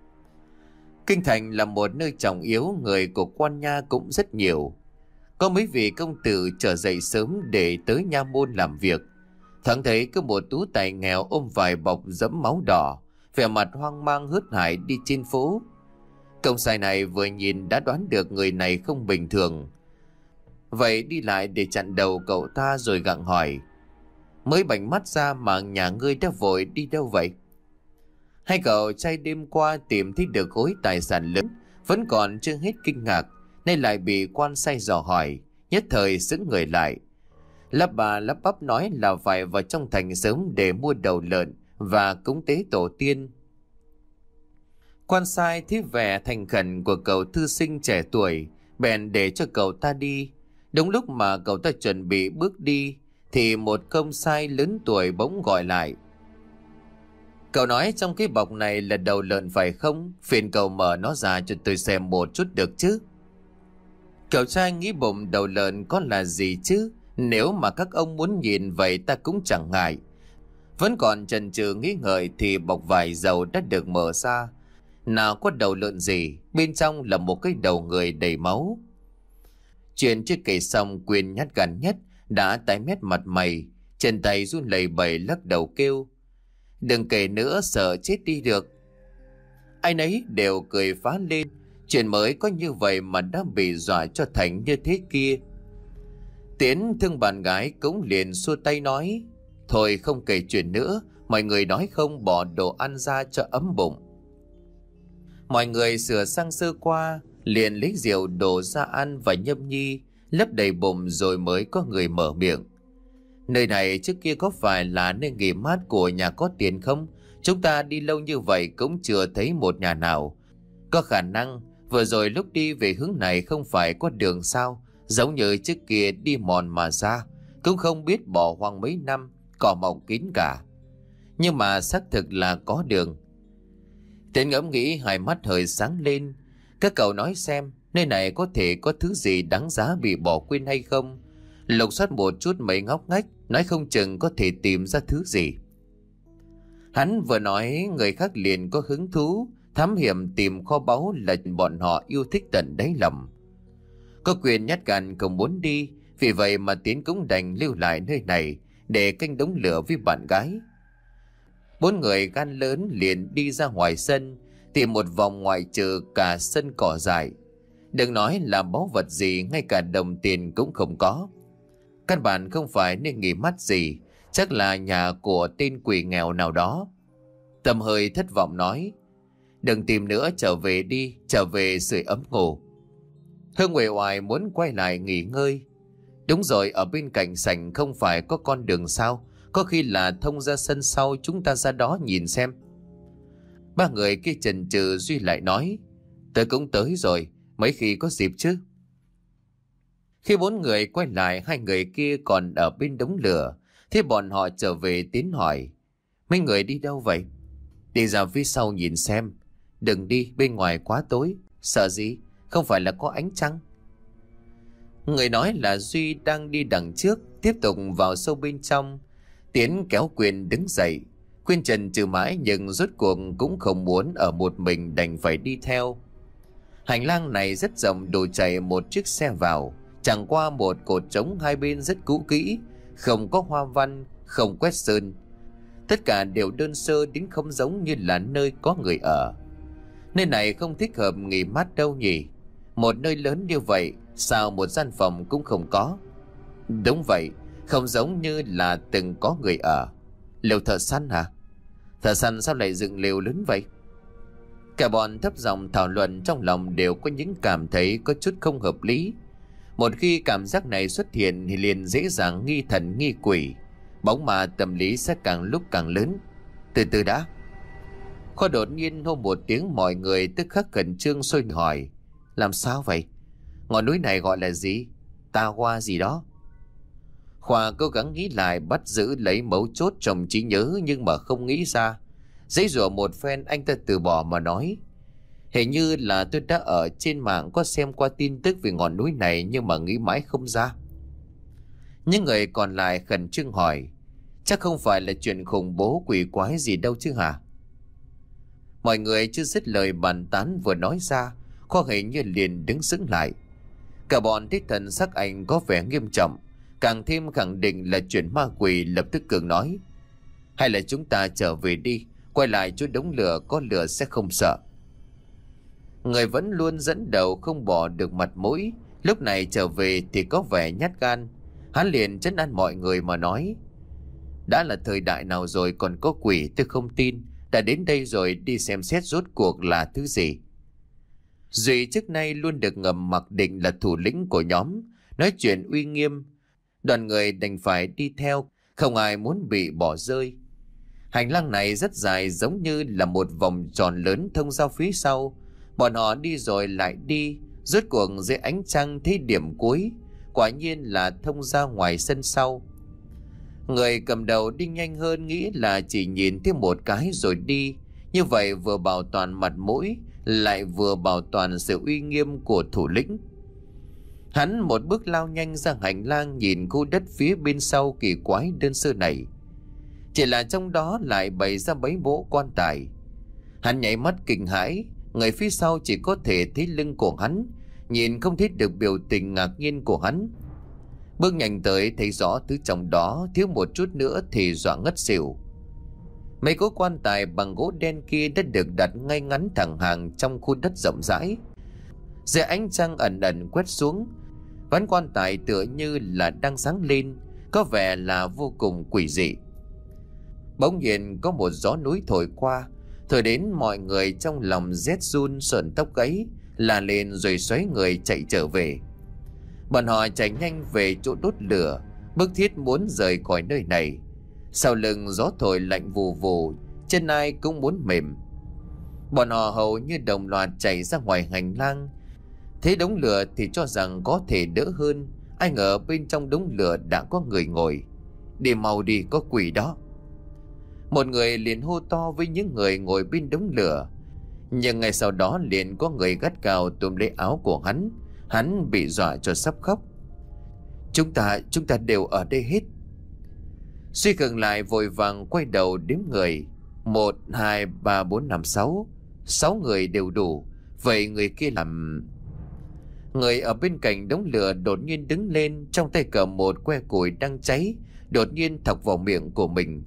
Kinh thành là một nơi trọng yếu, người của quan nha cũng rất nhiều. Có mấy vị công tử trở dậy sớm để tới nha môn làm việc. Thoáng thấy có một tú tài nghèo ôm vài bọc dẫm máu đỏ, vẻ mặt hoang mang hớt hải đi trên phố. Công sai này vừa nhìn đã đoán được người này không bình thường, vậy đi lại để chặn đầu cậu ta rồi gặng hỏi: mới bảnh mắt ra mà nhà ngươi đã vội đi đâu vậy? Hai cậu trai đêm qua tìm thấy được khối tài sản lớn, vẫn còn chưa hết kinh ngạc nên lại bị quan sai dò hỏi, nhất thời sững người lại. Lắp bà lắp bắp nói là phải vào trong thành sớm để mua đầu lợn và cúng tế tổ tiên. Quan sai thấy vẻ thành khẩn của cậu thư sinh trẻ tuổi, bèn để cho cậu ta đi. Đúng lúc mà cậu ta chuẩn bị bước đi thì một công sai lớn tuổi bỗng gọi lại: cậu nói trong cái bọc này là đầu lợn phải không? Phiền cậu mở nó ra cho tôi xem một chút được chứ? Cậu trai nghĩ bụng đầu lợn có là gì chứ, nếu mà các ông muốn nhìn vậy ta cũng chẳng ngại. Vẫn còn chần chừ nghĩ ngợi thì bọc vải dầu đã được mở ra. Nào có đầu lợn gì, bên trong là một cái đầu người đầy máu. Chuyện chưa kể xong, Quyên nhát gan nhất đã tái mét mặt mày, chân tay run lẩy bẩy lắc đầu kêu: đừng kể nữa, sợ chết đi được. Ai nấy đều cười phá lên, chuyện mới có như vậy mà đã bị dọa cho thành như thế kia. Tiến thương bạn gái cũng liền xua tay nói: thôi không kể chuyện nữa, mọi người nói không bỏ đồ ăn ra cho ấm bụng. Mọi người sửa sang sơ qua, liền lấy rượu đổ ra ăn và nhâm nhi, lấp đầy bụng rồi mới có người mở miệng: nơi này trước kia có phải là nơi nghỉ mát của nhà có tiền không? Chúng ta đi lâu như vậy cũng chưa thấy một nhà nào. Có khả năng vừa rồi lúc đi về hướng này không phải có đường sao? Giống như trước kia đi mòn mà ra, cũng không biết bỏ hoang mấy năm, cỏ mọc kín cả. Nhưng mà xác thực là có đường. Tiến ngẫm nghĩ, hai mắt hơi sáng lên. Các cậu nói xem, nơi này có thể có thứ gì đáng giá bị bỏ quên hay không? Lục soát một chút mấy ngóc ngách, nói không chừng có thể tìm ra thứ gì. Hắn vừa nói, người khác liền có hứng thú thám hiểm tìm kho báu là bọn họ yêu thích tận đáy lòng. Có quyền nhát gan không muốn đi, vì vậy mà Tiến cũng đành lưu lại nơi này để canh đống lửa với bạn gái. Bốn người gan lớn liền đi ra ngoài sân, tìm một vòng ngoài trừ cả sân cỏ dại. Đừng nói là báu vật gì, ngay cả đồng tiền cũng không có. Căn bản không phải nơi nghỉ mát gì, chắc là nhà của tên quỷ nghèo nào đó. Tâm hơi thất vọng nói, đừng tìm nữa, trở về đi, trở về sưởi ấm ngủ. Hương uể oải muốn quay lại nghỉ ngơi. Đúng rồi, ở bên cạnh sảnh không phải có con đường sao? Có khi là thông ra sân sau, chúng ta ra đó nhìn xem. Ba người kia chần chừ, Duy lại nói, tôi cũng tới rồi, mấy khi có dịp chứ. Khi bốn người quay lại, hai người kia còn ở bên đống lửa. Thế bọn họ trở về, Tiến hỏi, mấy người đi đâu vậy? Đi ra phía sau nhìn xem. Đừng đi, bên ngoài quá tối. Sợ gì? Không phải là có ánh trăng. Người nói là Duy đang đi đằng trước, tiếp tục vào sâu bên trong. Tiến kéo Quyền đứng dậy. Quyền trần trừ mãi nhưng rốt cuộc cũng không muốn ở một mình, đành phải đi theo. Hành lang này rất rộng, đủ chạy một chiếc xe vào. Chẳng qua một cột trống hai bên rất cũ kỹ, không có hoa văn, không quét sơn. Tất cả đều đơn sơ đến không giống như là nơi có người ở. Nơi này không thích hợp nghỉ mát đâu nhỉ? Một nơi lớn như vậy, sao một gian phòng cũng không có? Đúng vậy, không giống như là từng có người ở. Lều thợ săn hả? Thợ săn sao lại dựng lều lớn vậy? Cả bọn thấp giọng thảo luận, trong lòng đều có những cảm thấy có chút không hợp lý. Một khi cảm giác này xuất hiện thì liền dễ dàng nghi thần nghi quỷ. Bóng ma tâm lý sẽ càng lúc càng lớn. Từ từ đã. Khoa đột nhiên hô một tiếng, mọi người tức khắc khẩn trương sôi hỏi, làm sao vậy? Ngọn núi này gọi là gì? Ta Hoa gì đó? Khoa cố gắng nghĩ lại, bắt giữ lấy mấu chốt trong trí nhớ nhưng mà không nghĩ ra. Giãy giụa một phen, anh ta từ bỏ mà nói, hình như là tôi đã ở trên mạng có xem qua tin tức về ngọn núi này, nhưng mà nghĩ mãi không ra. Những người còn lại khẩn trương hỏi, chắc không phải là chuyện khủng bố quỷ quái gì đâu chứ hả? Mọi người chưa dứt lời bàn tán vừa nói ra, Khoa hình như liền đứng sững lại. Cả bọn thấy thần sắc anh có vẻ nghiêm trọng, càng thêm khẳng định là chuyện ma quỷ. Lập tức cường nói, hay là chúng ta trở về đi, quay lại chỗ đống lửa, có lửa sẽ không sợ. Người vẫn luôn dẫn đầu không bỏ được mặt mũi, lúc này trở về thì có vẻ nhát gan. Hắn liền trấn an mọi người mà nói, đã là thời đại nào rồi còn có quỷ, tôi không tin. Đã đến đây rồi, đi xem xét rốt cuộc là thứ gì. Duy trước nay luôn được ngầm mặc định là thủ lĩnh của nhóm, nói chuyện uy nghiêm. Đoàn người đành phải đi theo, không ai muốn bị bỏ rơi. Hành lang này rất dài, giống như là một vòng tròn lớn thông ra phía sau. Bọn họ đi rồi lại đi, rốt cuộc dưới ánh trăng thấy điểm cuối, quả nhiên là thông ra ngoài sân sau. Người cầm đầu đi nhanh hơn, nghĩ là chỉ nhìn thêm một cái rồi đi. Như vậy vừa bảo toàn mặt mũi, lại vừa bảo toàn sự uy nghiêm của thủ lĩnh. Hắn một bước lao nhanh ra hành lang, nhìn khu đất phía bên sau kỳ quái đơn sơ này. Chỉ là trong đó lại bày ra mấy bộ quan tài. Hắn nhảy mắt kinh hãi, người phía sau chỉ có thể thấy lưng của hắn, nhìn không thấy được biểu tình ngạc nhiên của hắn. Bước nhanh tới thấy rõ thứ trong đó, thiếu một chút nữa thì dọa ngất xỉu. Mấy cố quan tài bằng gỗ đen kia đã được đặt ngay ngắn thẳng hàng trong khu đất rộng rãi. Dưới ánh trăng ẩn ẩn quét xuống, ván quan tài tựa như là đang sáng lên, có vẻ là vô cùng quỷ dị. Bỗng nhiên có một gió núi thổi qua, thổi đến mọi người trong lòng rét run, sởn tóc gáy, la lên rồi xoáy người chạy trở về. Bọn họ chạy nhanh về chỗ đốt lửa, bức thiết muốn rời khỏi nơi này. Sau lưng gió thổi lạnh vù vù, chân ai cũng muốn mềm. Bọn họ hầu như đồng loạt chạy ra ngoài hành lang. Thấy đống lửa thì cho rằng có thể đỡ hơn, ai ngờ bên trong đống lửa đã có người ngồi. Đi mau đi, có quỷ đó. Một người liền hô to với những người ngồi bên đống lửa, nhưng ngay sau đó liền có người gắt gao túm lấy áo của hắn. Hắn bị dọa cho sắp khóc. Chúng ta, chúng ta đều ở đây hết. Suy khựng lại vội vàng quay đầu đếm người. Một, hai, ba, bốn, năm, sáu. Sáu người đều đủ. Vậy người kia làm... Người ở bên cạnh đống lửa đột nhiên đứng lên, trong tay cầm một que củi đang cháy, đột nhiên thọc vào miệng của mình.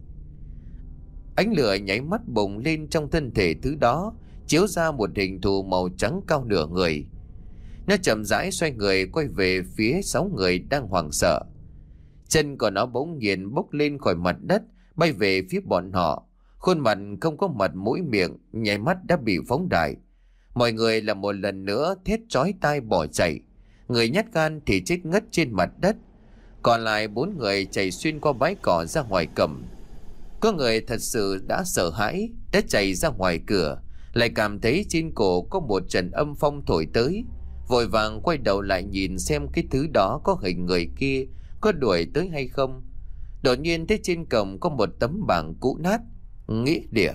Ánh lửa nháy mắt bùng lên trong thân thể thứ đó, chiếu ra một hình thù màu trắng cao nửa người. Nó chậm rãi xoay người quay về phía sáu người đang hoảng sợ. Chân của nó bỗng nhiên bốc lên khỏi mặt đất, bay về phía bọn họ. Khuôn mặt không có mặt mũi miệng, nháy mắt đã bị phóng đại. Mọi người là một lần nữa thét chói tai bỏ chạy. Người nhát gan thì chết ngất trên mặt đất. Còn lại bốn người chạy xuyên qua bãi cỏ ra ngoài cổng. Có người thật sự đã sợ hãi, đã chạy ra ngoài cửa, lại cảm thấy trên cổ có một trận âm phong thổi tới, vội vàng quay đầu lại nhìn xem cái thứ đó có hình người kia có đuổi tới hay không. Đột nhiên thấy trên cổng có một tấm bảng cũ nát, nghĩa địa.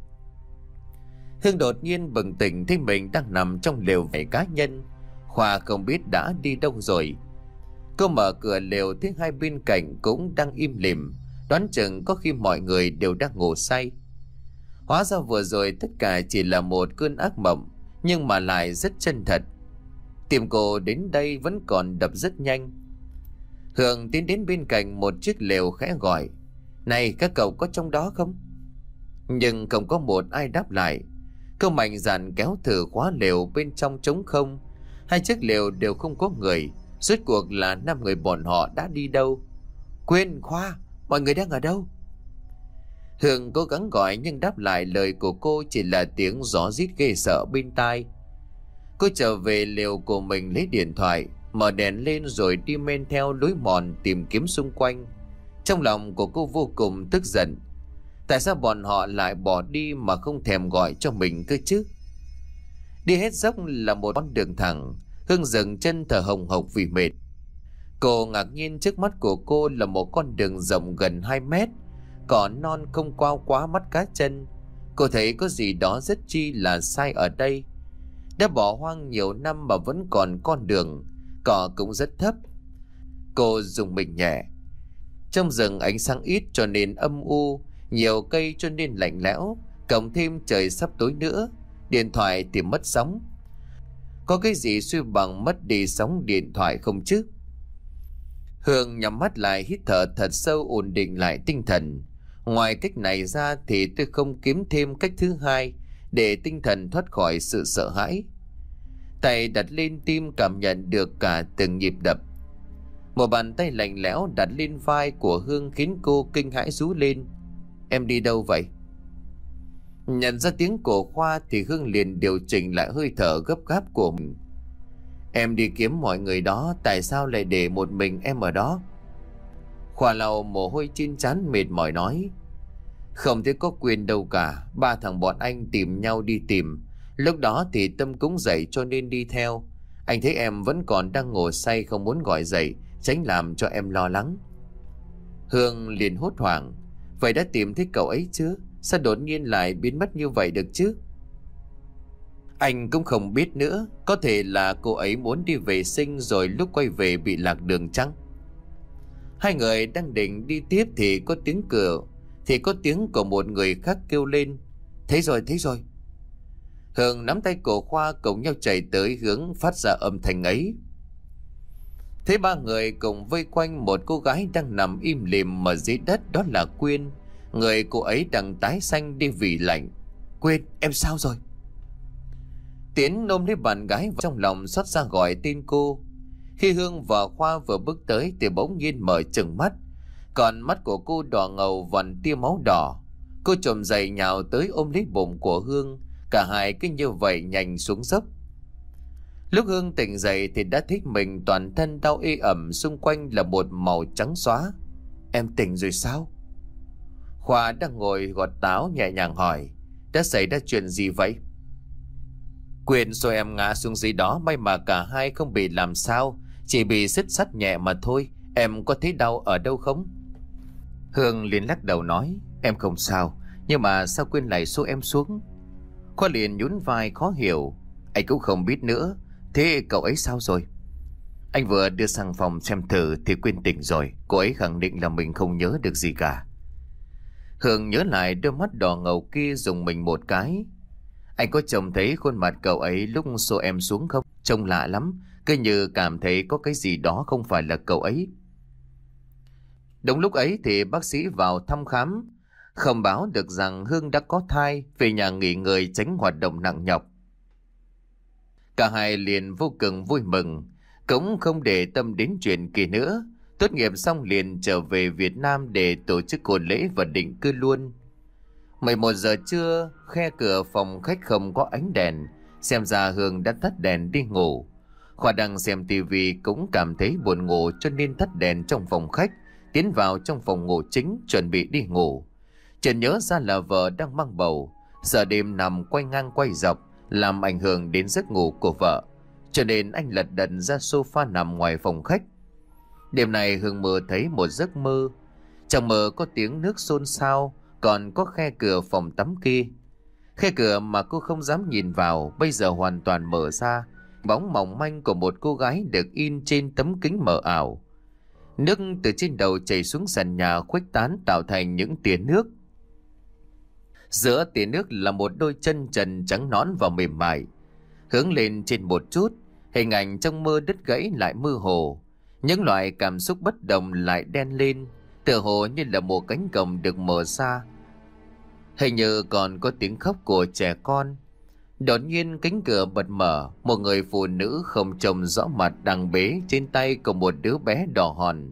Hương đột nhiên bừng tỉnh thấy mình đang nằm trong lều vải cá nhân. Khoa không biết đã đi đâu rồi. Cô mở cửa lều thấy hai bên cạnh cũng đang im lìm, đoán chừng có khi mọi người đều đang ngủ say. Hóa ra vừa rồi tất cả chỉ là một cơn ác mộng, nhưng mà lại rất chân thật. Tim cô đến đây vẫn còn đập rất nhanh. Hương tiến đến bên cạnh một chiếc lều khẽ gọi: "Này, các cậu có trong đó không?" Nhưng không có một ai đáp lại. Cô mạnh dạn kéo thử khóa lều, bên trong trống không. Hai chiếc lều đều không có người. Rốt cuộc là năm người bọn họ đã đi đâu? Quyên, Khoa, mọi người đang ở đâu? Hương cố gắng gọi nhưng đáp lại lời của cô chỉ là tiếng gió rít ghê sợ bên tai. Cô trở về lều của mình, lấy điện thoại, mở đèn lên rồi đi men theo lối mòn tìm kiếm xung quanh. Trong lòng của cô vô cùng tức giận. Tại sao bọn họ lại bỏ đi mà không thèm gọi cho mình cơ chứ? Đi hết dốc là một con đường thẳng. Hương dừng chân thở hồng hộc vì mệt. Cô ngạc nhiên trước mắt của cô là một con đường rộng gần hai mét, cỏ non không qua quá mắt cá chân. Cô thấy có gì đó rất chi là sai ở đây. Đã bỏ hoang nhiều năm mà vẫn còn con đường, cỏ cũng rất thấp. Cô dùng mình nhẹ. Trong rừng ánh sáng ít cho nên âm u, nhiều cây cho nên lạnh lẽo, cộng thêm trời sắp tối nữa, điện thoại thì mất sóng. Có cái gì suy bằng mất đi sóng điện thoại không chứ? Hương nhắm mắt lại, hít thở thật sâu, ổn định lại tinh thần. Ngoài cách này ra thì tôi không kiếm thêm cách thứ hai để tinh thần thoát khỏi sự sợ hãi. Tay đặt lên tim, cảm nhận được cả từng nhịp đập. Một bàn tay lạnh lẽo đặt lên vai của Hương khiến cô kinh hãi rú lên. "Em đi đâu vậy?" Nhận ra tiếng của Khoa thì Hương liền điều chỉnh lại hơi thở gấp gáp của mình. "Em đi kiếm mọi người đó, tại sao lại để một mình em ở đó?" Khoa lau mồ hôi trên trán mệt mỏi nói: "Không thấy có Quyền đâu cả. Ba thằng bọn anh tìm nhau đi tìm. Lúc đó thì Tâm cũng dậy cho nên đi theo. Anh thấy em vẫn còn đang ngủ say không muốn gọi dậy, tránh làm cho em lo lắng." Hương liền hốt hoảng: "Vậy đã tìm thấy cậu ấy chưa? Sao đột nhiên lại biến mất như vậy được chứ?" "Anh cũng không biết nữa. Có thể là cô ấy muốn đi vệ sinh rồi lúc quay về bị lạc đường chăng?" Hai người đang định đi tiếp thì có tiếng cửa, thì có tiếng của một người khác kêu lên: "Thấy rồi, thấy rồi." Hương nắm tay của Khoa cùng nhau chạy tới hướng phát ra âm thanh ấy. Thấy ba người cùng vây quanh một cô gái đang nằm im lìm ở dưới đất, đó là Quyên. Người cô ấy đang tái xanh đi vì lạnh. "Quyên, em sao rồi?" Tiến ôm lấy bạn gái vào trong lòng, xót xa gọi tên cô. Khi Hương và Khoa vừa bước tới thì bỗng nhiên mở trừng mắt. Còn mắt của cô đỏ ngầu vằn tia máu đỏ. Cô chồm dậy nhào tới ôm lấy bụng của Hương. Cả hai cứ như vậy nhanh xuống dốc. Lúc Hương tỉnh dậy thì đã thấy mình toàn thân đau ê ẩm, xung quanh là một màu trắng xóa. "Em tỉnh rồi sao?" Khoa đang ngồi gọt táo nhẹ nhàng hỏi: "Đã xảy ra chuyện gì vậy?" "Quyền rồi em ngã xuống dưới đó, may mà cả hai không bị làm sao, chỉ bị xích sắt nhẹ mà thôi. Em có thấy đau ở đâu không?" Hương liền lắc đầu nói: "Em không sao, nhưng mà sao Quyên lại xô em xuống?" Khoa liền nhún vai khó hiểu: "Anh cũng không biết nữa. Thế cậu ấy sao rồi?" Anh vừa đưa sang phòng xem thử thì Quyên tỉnh rồi. Cô ấy khẳng định là mình không nhớ được gì cả. Hương nhớ lại đôi mắt đỏ ngầu kia dùng mình một cái. Anh có trông thấy khuôn mặt cậu ấy lúc xô em xuống không? Trông lạ lắm, cứ như cảm thấy có cái gì đó không phải là cậu ấy. Đúng lúc ấy thì bác sĩ vào thăm khám, không báo được rằng Hương đã có thai, về nhà nghỉ ngơi tránh hoạt động nặng nhọc. Cả hai liền vô cùng vui mừng, cũng không để tâm đến chuyện kỳ nữa. Tốt nghiệp xong liền trở về Việt Nam để tổ chức hôn lễ và định cư luôn. mười một giờ trưa, khe cửa phòng khách không có ánh đèn, xem ra Hương đã tắt đèn đi ngủ. Khoa đang xem tivi cũng cảm thấy buồn ngủ cho nên tắt đèn trong phòng khách, tiến vào trong phòng ngủ chính chuẩn bị đi ngủ. Chợt nhớ ra là vợ đang mang bầu, sợ đêm nằm quay ngang quay dọc làm ảnh hưởng đến giấc ngủ của vợ, cho nên anh lật đật ra sofa nằm ngoài phòng khách. Đêm này Hương mơ thấy một giấc mơ. Trong mơ có tiếng nước xôn xao, còn có khe cửa phòng tắm kia. Khe cửa mà cô không dám nhìn vào bây giờ hoàn toàn mở ra, bóng mỏng manh của một cô gái được in trên tấm kính mờ ảo. Nước từ trên đầu chảy xuống sàn nhà khuếch tán tạo thành những tia nước. Giữa tia nước là một đôi chân trần trắng nõn và mềm mại. Hướng lên trên một chút, hình ảnh trong mơ đứt gãy lại mơ hồ. Những loại cảm xúc bất đồng lại đen lên, tựa hồ như là một cánh cổng được mở ra. Hình như còn có tiếng khóc của trẻ con. Đột nhiên cánh cửa bật mở, một người phụ nữ không trông rõ mặt đang bế trên tay của một đứa bé đỏ hòn.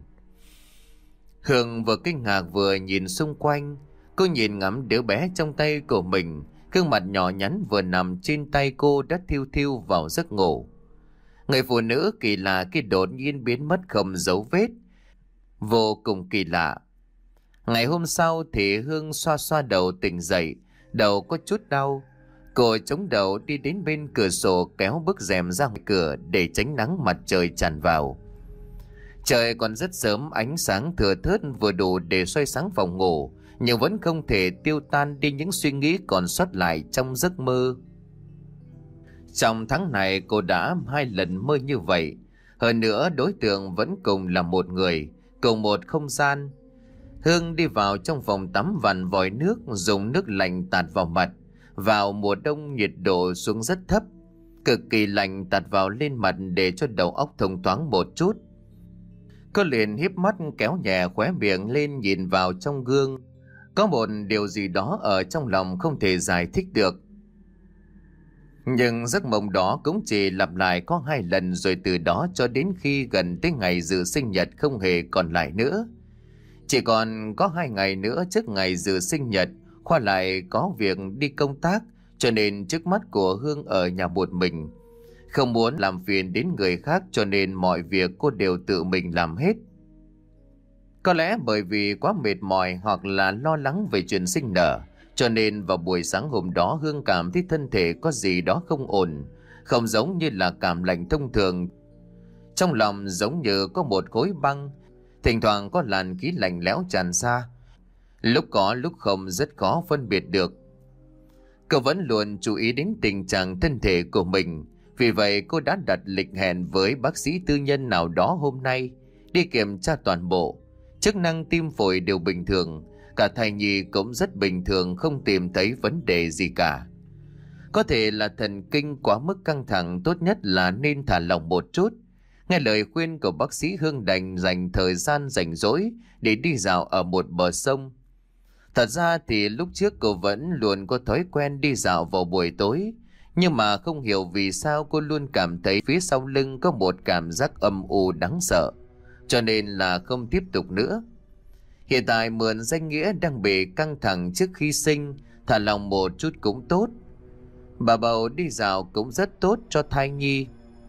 Hương vừa kinh ngạc vừa nhìn xung quanh. Cô nhìn ngắm đứa bé trong tay của mình, gương mặt nhỏ nhắn vừa nằm trên tay cô đã thiêu thiêu vào giấc ngủ. Người phụ nữ kỳ lạ khi đột nhiên biến mất không dấu vết, vô cùng kỳ lạ. Ngày hôm sau thì Hương xoa xoa đầu tỉnh dậy, đầu có chút đau. Cô chống đầu đi đến bên cửa sổ kéo bức rèm ra ngoài cửa để tránh nắng mặt trời tràn vào. Trời còn rất sớm, ánh sáng thừa thớt vừa đủ để soi sáng phòng ngủ, nhưng vẫn không thể tiêu tan đi những suy nghĩ còn sót lại trong giấc mơ. Trong tháng này cô đã hai lần mơ như vậy. Hơn nữa đối tượng vẫn cùng là một người, cùng một không gian. Hương đi vào trong phòng tắm vằn vòi nước, dùng nước lạnh tạt vào mặt. Vào mùa đông nhiệt độ xuống rất thấp, cực kỳ lạnh tạt vào lên mặt để cho đầu óc thông thoáng một chút. Cô liền híp mắt kéo nhẹ khóe miệng lên nhìn vào trong gương. Có một điều gì đó ở trong lòng không thể giải thích được. Nhưng giấc mộng đó cũng chỉ lặp lại có hai lần, rồi từ đó cho đến khi gần tới ngày dự sinh nhật không hề còn lại nữa. Chỉ còn có hai ngày nữa trước ngày dự sinh nhật, Khoa lại có việc đi công tác, cho nên trước mắt của Hương ở nhà một mình. Không muốn làm phiền đến người khác cho nên mọi việc cô đều tự mình làm hết. Có lẽ bởi vì quá mệt mỏi hoặc là lo lắng về chuyện sinh nở, cho nên vào buổi sáng hôm đó Hương cảm thấy thân thể có gì đó không ổn, không giống như là cảm lạnh thông thường. Trong lòng giống như có một khối băng, thỉnh thoảng có làn khí lạnh lẽo tràn ra. Lúc có lúc không, rất khó phân biệt được. Cô vẫn luôn chú ý đến tình trạng thân thể của mình. Vì vậy cô đã đặt lịch hẹn với bác sĩ tư nhân nào đó hôm nay, đi kiểm tra toàn bộ. Chức năng tim phổi đều bình thường, cả thai nhi cũng rất bình thường, không tìm thấy vấn đề gì cả. Có thể là thần kinh quá mức căng thẳng, tốt nhất là nên thả lỏng một chút. Nghe lời khuyên của bác sĩ, Hương đành dành thời gian rảnh rỗi để đi dạo ở một bờ sông. Thật ra thì lúc trước cô vẫn luôn có thói quen đi dạo vào buổi tối, nhưng mà không hiểu vì sao cô luôn cảm thấy phía sau lưng có một cảm giác âm u đáng sợ, cho nên là không tiếp tục nữa. Hiện tại mượn danh nghĩa đang bị căng thẳng trước khi sinh, thả lòng một chút cũng tốt. Bà bầu đi dạo cũng rất tốt cho thai nhi.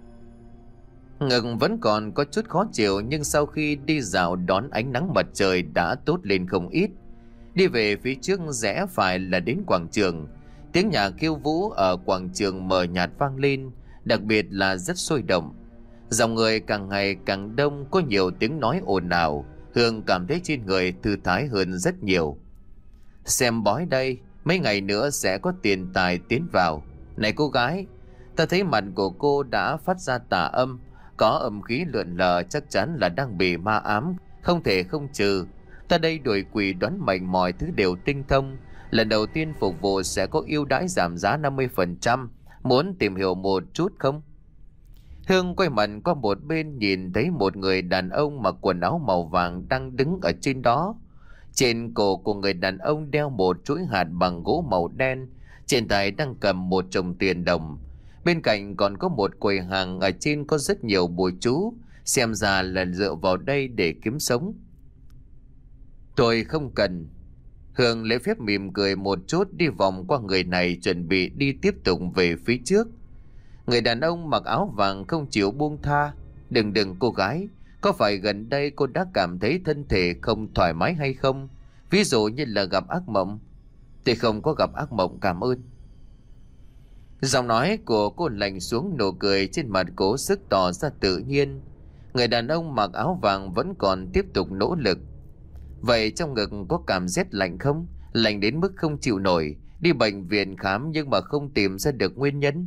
Ngực vẫn còn có chút khó chịu, nhưng sau khi đi dạo đón ánh nắng mặt trời đã tốt lên không ít. Đi về phía trước rẽ phải là đến quảng trường. Tiếng nhạc khiêu vũ ở quảng trường mờ nhạt vang lên, đặc biệt là rất sôi động. Dòng người càng ngày càng đông, có nhiều tiếng nói ồn ào. Hương cảm thấy trên người thư thái hơn rất nhiều. Xem bói đây, mấy ngày nữa sẽ có tiền tài tiến vào. Này cô gái, ta thấy mặt của cô đã phát ra tà âm, Có âm khí lượn lờ chắc chắn là đang bị ma ám, không thể không trừ. Ta đây đuổi quỷ đoán mệnh mọi thứ đều tinh thông. Lần đầu tiên phục vụ sẽ có ưu đãi giảm giá năm mươi phần trăm. Muốn tìm hiểu một chút không? Hương quay mặt qua một bên, nhìn thấy một người đàn ông mặc quần áo màu vàng đang đứng ở trên đó. Trên cổ của người đàn ông đeo một chuỗi hạt bằng gỗ màu đen, trên tay đang cầm một chồng tiền đồng. Bên cạnh còn có một quầy hàng, ở trên có rất nhiều bùa chú, xem ra là dựa vào đây để kiếm sống. Tôi không cần. Hương lễ phép mỉm cười một chút, đi vòng qua người này chuẩn bị đi tiếp tục về phía trước. Người đàn ông mặc áo vàng không chịu buông tha. Đừng đừng cô gái, có phải gần đây cô đã cảm thấy thân thể không thoải mái hay không? Ví dụ như là gặp ác mộng. Tôi không có gặp ác mộng, cảm ơn. Giọng nói của cô lạnh xuống, nụ cười trên mặt cố sức tỏ ra tự nhiên. Người đàn ông mặc áo vàng vẫn còn tiếp tục nỗ lực. Vậy trong ngực có cảm rét lạnh không? Lạnh đến mức không chịu nổi. Đi bệnh viện khám nhưng mà không tìm ra được nguyên nhân.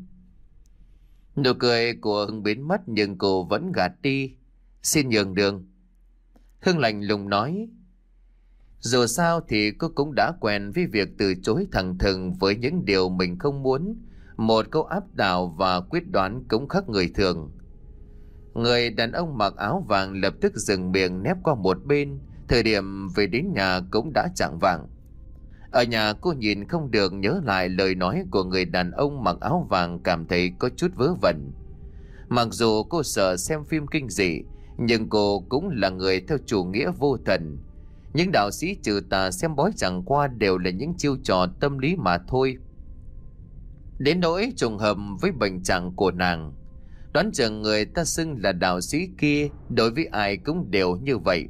Nụ cười của Hưng biến mất nhưng cô vẫn gạt đi. Xin nhường đường. Hưng lạnh lùng nói. Dù sao thì cô cũng đã quen với việc từ chối thẳng thừng với những điều mình không muốn. Một câu áp đảo và quyết đoán cũng khác người thường. Người đàn ông mặc áo vàng lập tức dừng miệng nép qua một bên. Thời điểm về đến nhà cũng đã chạng vạng. Ở nhà cô nhìn không được, nhớ lại lời nói của người đàn ông mặc áo vàng cảm thấy có chút vớ vẩn. Mặc dù cô sợ xem phim kinh dị, nhưng cô cũng là người theo chủ nghĩa vô thần. Những đạo sĩ trừ tà xem bói chẳng qua đều là những chiêu trò tâm lý mà thôi. Đến nỗi trùng hợp với bệnh trạng của nàng, đoán chừng người ta xưng là đạo sĩ kia đối với ai cũng đều như vậy.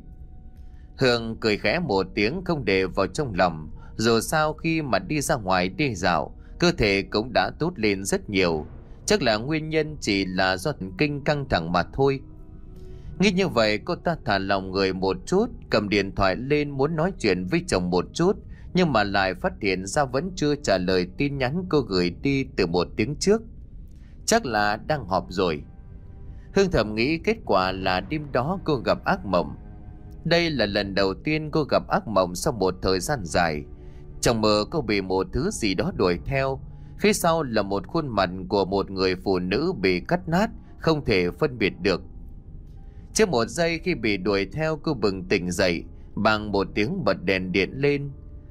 Hương cười khẽ một tiếng không để vào trong lòng. Dù sao khi mà đi ra ngoài đi dạo, cơ thể cũng đã tốt lên rất nhiều. Chắc là nguyên nhân chỉ là do thần kinh căng thẳng mà thôi. Nghĩ như vậy, cô ta thả lòng người một chút, cầm điện thoại lên muốn nói chuyện với chồng một chút, nhưng mà lại phát hiện ra vẫn chưa trả lời tin nhắn cô gửi đi từ một tiếng trước. Chắc là đang họp rồi. Hương thầm nghĩ kết quả là đêm đó cô gặp ác mộng. Đây là lần đầu tiên cô gặp ác mộng sau một thời gian dài. Trong mơ cô bị một thứ gì đó đuổi theo. Phía sau là một khuôn mặt của một người phụ nữ bị cắt nát, không thể phân biệt được. Trước một giây khi bị đuổi theo, cô bừng tỉnh dậy, bằng một tiếng bật đèn điện lên.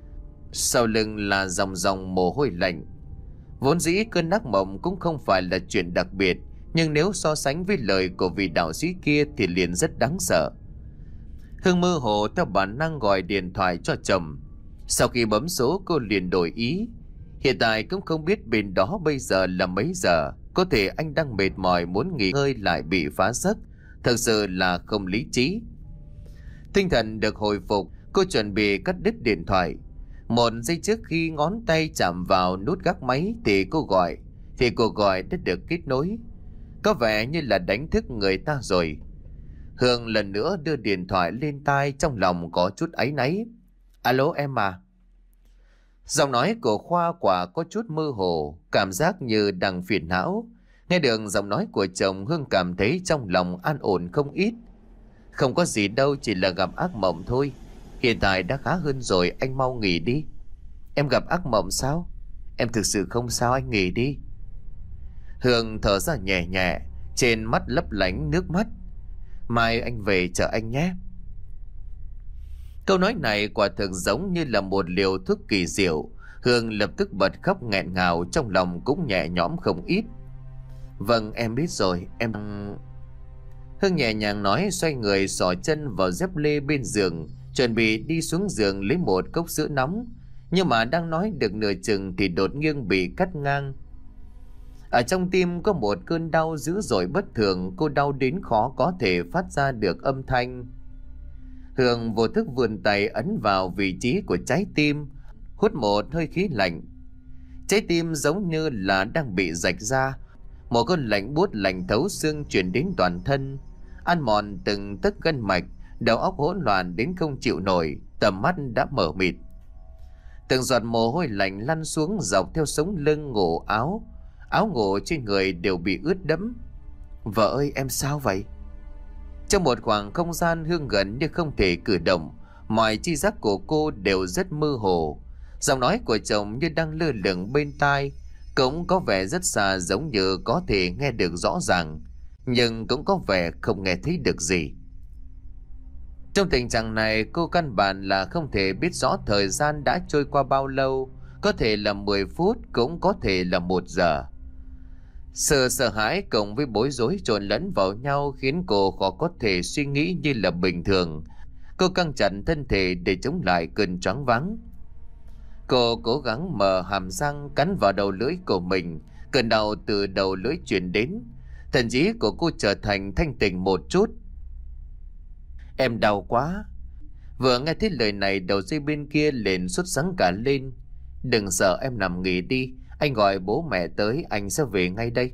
Sau lưng là dòng dòng mồ hôi lạnh. Vốn dĩ cơn ác mộng cũng không phải là chuyện đặc biệt, nhưng nếu so sánh với lời của vị đạo sĩ kia thì liền rất đáng sợ. Hương mơ hồ theo bản năng gọi điện thoại cho chồng. Sau khi bấm số, cô liền đổi ý. Hiện tại cũng không biết bên đó bây giờ là mấy giờ. Có thể anh đang mệt mỏi muốn nghỉ ngơi lại bị phá giấc. Thật sự là không lý trí. Tinh thần được hồi phục, cô chuẩn bị cắt đứt điện thoại. Một giây trước khi ngón tay chạm vào nút gác máy thì cô gọi. Thì cuộc gọi đã được kết nối. Có vẻ như là đánh thức người ta rồi. Hương lần nữa đưa điện thoại lên tai, trong lòng có chút áy náy. Alo em à? Giọng nói của Khoa quả có chút mơ hồ, cảm giác như đang phiền não. Nghe được giọng nói của chồng, Hương cảm thấy trong lòng an ổn không ít. Không có gì đâu, chỉ là gặp ác mộng thôi. Hiện tại đã khá hơn rồi, anh mau nghỉ đi. Em gặp ác mộng sao? Em thực sự không sao, anh nghỉ đi. Hương thở ra nhẹ nhẹ, trên mắt lấp lánh nước mắt. Mai anh về chờ anh nhé. Câu nói này quả thực giống như là một liều thuốc kỳ diệu. Hương lập tức bật khóc nghẹn ngào, trong lòng cũng nhẹ nhõm không ít. Vâng, em biết rồi, em... Hương nhẹ nhàng nói, xoay người xỏ chân vào dép lê bên giường, chuẩn bị đi xuống giường lấy một cốc sữa nóng. Nhưng mà đang nói được nửa chừng thì đột nhiên bị cắt ngang. Ở trong tim có một cơn đau dữ dội bất thường, cô đau đến khó có thể phát ra được âm thanh. Hương vô thức vươn tay ấn vào vị trí của trái tim, hút một hơi khí lạnh. Trái tim giống như là đang bị rạch ra, một cơn lạnh buốt lạnh thấu xương truyền đến toàn thân, ăn mòn từng tấc gân mạch, đầu óc hỗn loạn đến không chịu nổi, tầm mắt đã mờ mịt. Từng giọt mồ hôi lạnh lăn xuống dọc theo sống lưng, ngủ áo, áo ngủ trên người đều bị ướt đẫm. Vợ ơi, em sao vậy? Trong một khoảng không gian Hương gần như không thể cử động, mọi chi giác của cô đều rất mơ hồ. Giọng nói của chồng như đang lơ lửng bên tai, cũng có vẻ rất xa, giống như có thể nghe được rõ ràng, nhưng cũng có vẻ không nghe thấy được gì. Trong tình trạng này, cô căn bản là không thể biết rõ thời gian đã trôi qua bao lâu, có thể là mười phút, cũng có thể là một giờ. Sự sợ hãi cộng với bối rối trộn lẫn vào nhau khiến cô khó có thể suy nghĩ như là bình thường. Cô căng chặt thân thể để chống lại cơn choáng váng. Cô cố gắng mở hàm răng cắn vào đầu lưỡi của mình, cơn đau từ đầu lưỡi truyền đến. Thần trí của cô trở thành thanh tỉnh một chút. Em đau quá. Vừa nghe thấy lời này, đầu dây bên kia liền sốt sắng cả lên. Đừng sợ, em nằm nghỉ đi, anh gọi bố mẹ tới, anh sẽ về ngay đây.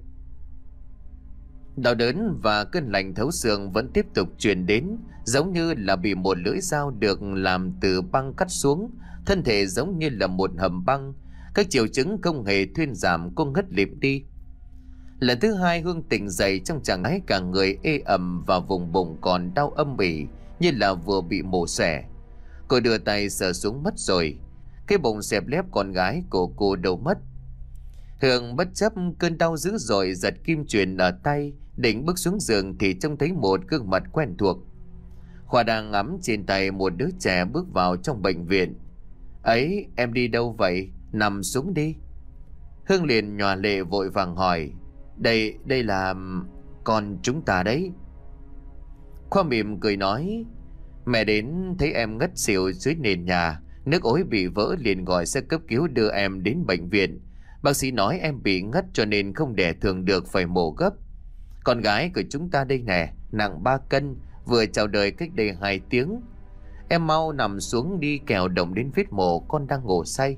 Đau đớn và cơn lạnh thấu xương vẫn tiếp tục truyền đến, giống như là bị một lưỡi dao được làm từ băng cắt xuống. Thân thể giống như là một hầm băng. Các triệu chứng không hề thuyên giảm, cô ngất lịm đi. Lần thứ hai Hương tỉnh dậy trong trạng thái cả người ê ẩm và vùng bụng còn đau âm ỉ, như là vừa bị mổ xẻ. Cô đưa tay sờ xuống mất rồi. Cái bụng xẹp lép con gái của cô đâu mất. Hương bất chấp cơn đau dữ dội giật kim chuyền ở tay, định bước xuống giường thì trông thấy một gương mặt quen thuộc. Khoa đang ngắm trên tay một đứa trẻ bước vào trong bệnh viện. Ấy, em đi đâu vậy? Nằm xuống đi. Hương liền nhòa lệ vội vàng hỏi. Đây, đây là... con chúng ta đấy. Khoa mỉm cười nói. Mẹ đến thấy em ngất xỉu dưới nền nhà, nước ối bị vỡ liền gọi xe cấp cứu đưa em đến bệnh viện. Bác sĩ nói em bị ngất cho nên không đẻ thường được, phải mổ gấp. Con gái của chúng ta đây nè, nặng ba cân, vừa chào đời cách đây hai tiếng. Em mau nằm xuống đi, kẻo động đến vết mổ, con đang ngủ say.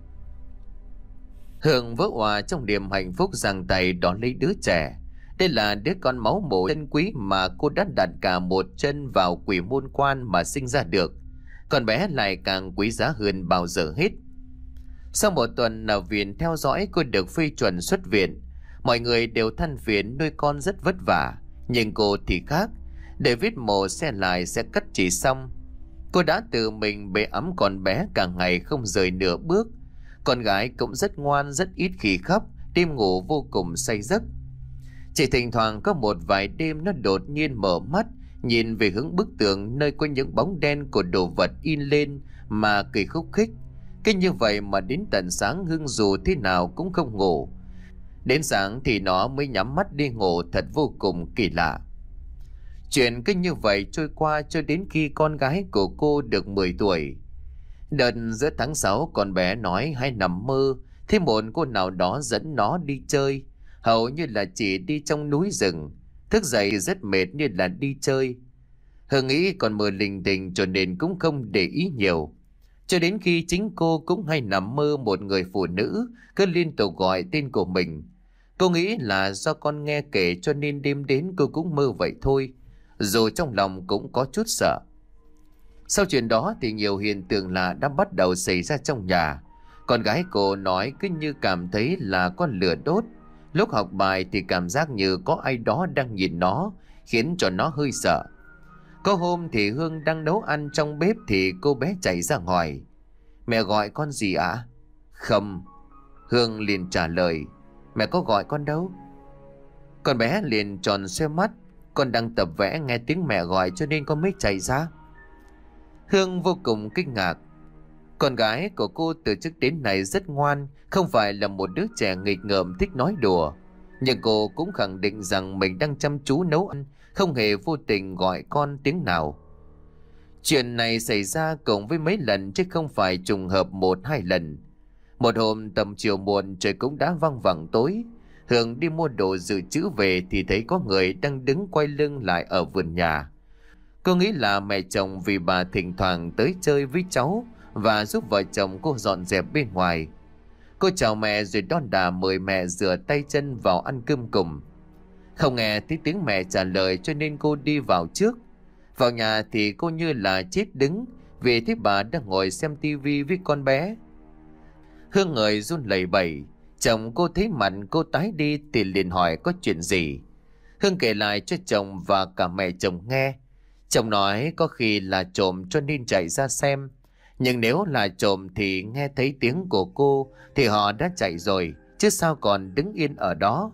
Hương vỡ òa trong niềm hạnh phúc, giằng tay đón lấy đứa trẻ. Đây là đứa con máu mủ chân quý mà cô đã đặt cả một chân vào quỷ môn quan mà sinh ra được. Con bé lại càng quý giá hơn bao giờ hết. Sau một tuần ở viện theo dõi, cô được phê chuẩn xuất viện. Mọi người đều than phiền nuôi con rất vất vả, nhưng cô thì khác. Để vết mổ xe lại sẽ cắt chỉ xong. Cô đã tự mình bế ẵm con bé cả ngày không rời nửa bước. Con gái cũng rất ngoan, rất ít khi khóc, đêm ngủ vô cùng say giấc. Chỉ thỉnh thoảng có một vài đêm nó đột nhiên mở mắt, nhìn về hướng bức tường nơi có những bóng đen của đồ vật in lên mà cười khúc khích. Cứ như vậy mà đến tận sáng Hương dù thế nào cũng không ngủ. Đến sáng thì nó mới nhắm mắt đi ngủ, thật vô cùng kỳ lạ. Chuyện cứ như vậy trôi qua cho đến khi con gái của cô được mười tuổi. Đợt giữa tháng sáu, con bé nói hay nằm mơ thấy một cô nào đó dẫn nó đi chơi, hầu như là chỉ đi trong núi rừng. Thức dậy rất mệt như là đi chơi. Hương nghĩ còn mơ linh tinh cho nên cũng không để ý nhiều. Cho đến khi chính cô cũng hay nằm mơ một người phụ nữ cứ liên tục gọi tên của mình. Cô nghĩ là do con nghe kể cho nên đêm đến cô cũng mơ vậy thôi, dù trong lòng cũng có chút sợ. Sau chuyện đó thì nhiều hiện tượng lạ đã bắt đầu xảy ra trong nhà. Con gái cô nói cứ như cảm thấy là có lửa đốt. Lúc học bài thì cảm giác như có ai đó đang nhìn nó, khiến cho nó hơi sợ. Có hôm thì Hương đang nấu ăn trong bếp thì cô bé chạy ra ngoài. Mẹ gọi con gì ạ? À? Không. Hương liền trả lời. Mẹ có gọi con đâu. Con bé liền tròn xoe mắt. Con đang tập vẽ, nghe tiếng mẹ gọi cho nên con mới chạy ra. Hương vô cùng kinh ngạc. Con gái của cô từ trước đến nay rất ngoan, không phải là một đứa trẻ nghịch ngợm thích nói đùa. Nhưng cô cũng khẳng định rằng mình đang chăm chú nấu ăn, không hề vô tình gọi con tiếng nào. Chuyện này xảy ra cùng với mấy lần chứ không phải trùng hợp một hai lần. Một hôm tầm chiều muộn, trời cũng đã văng vẳng tối. Hương đi mua đồ dự trữ về thì thấy có người đang đứng quay lưng lại ở vườn nhà. Cô nghĩ là mẹ chồng, vì bà thỉnh thoảng tới chơi với cháu và giúp vợ chồng cô dọn dẹp bên ngoài. Cô chào mẹ rồi đon đà mời mẹ rửa tay chân vào ăn cơm cùng. Không nghe thấy tiếng mẹ trả lời cho nên cô đi vào trước. Vào nhà thì cô như là chết đứng vì thấy bà đang ngồi xem tivi với con bé. Hương người run lẩy bẩy. Chồng cô thấy mặt cô tái đi thì liền hỏi có chuyện gì. Hương kể lại cho chồng và cả mẹ chồng nghe. Chồng nói có khi là trộm cho nên chạy ra xem. Nhưng nếu là trộm thì nghe thấy tiếng của cô thì họ đã chạy rồi, chứ sao còn đứng yên ở đó.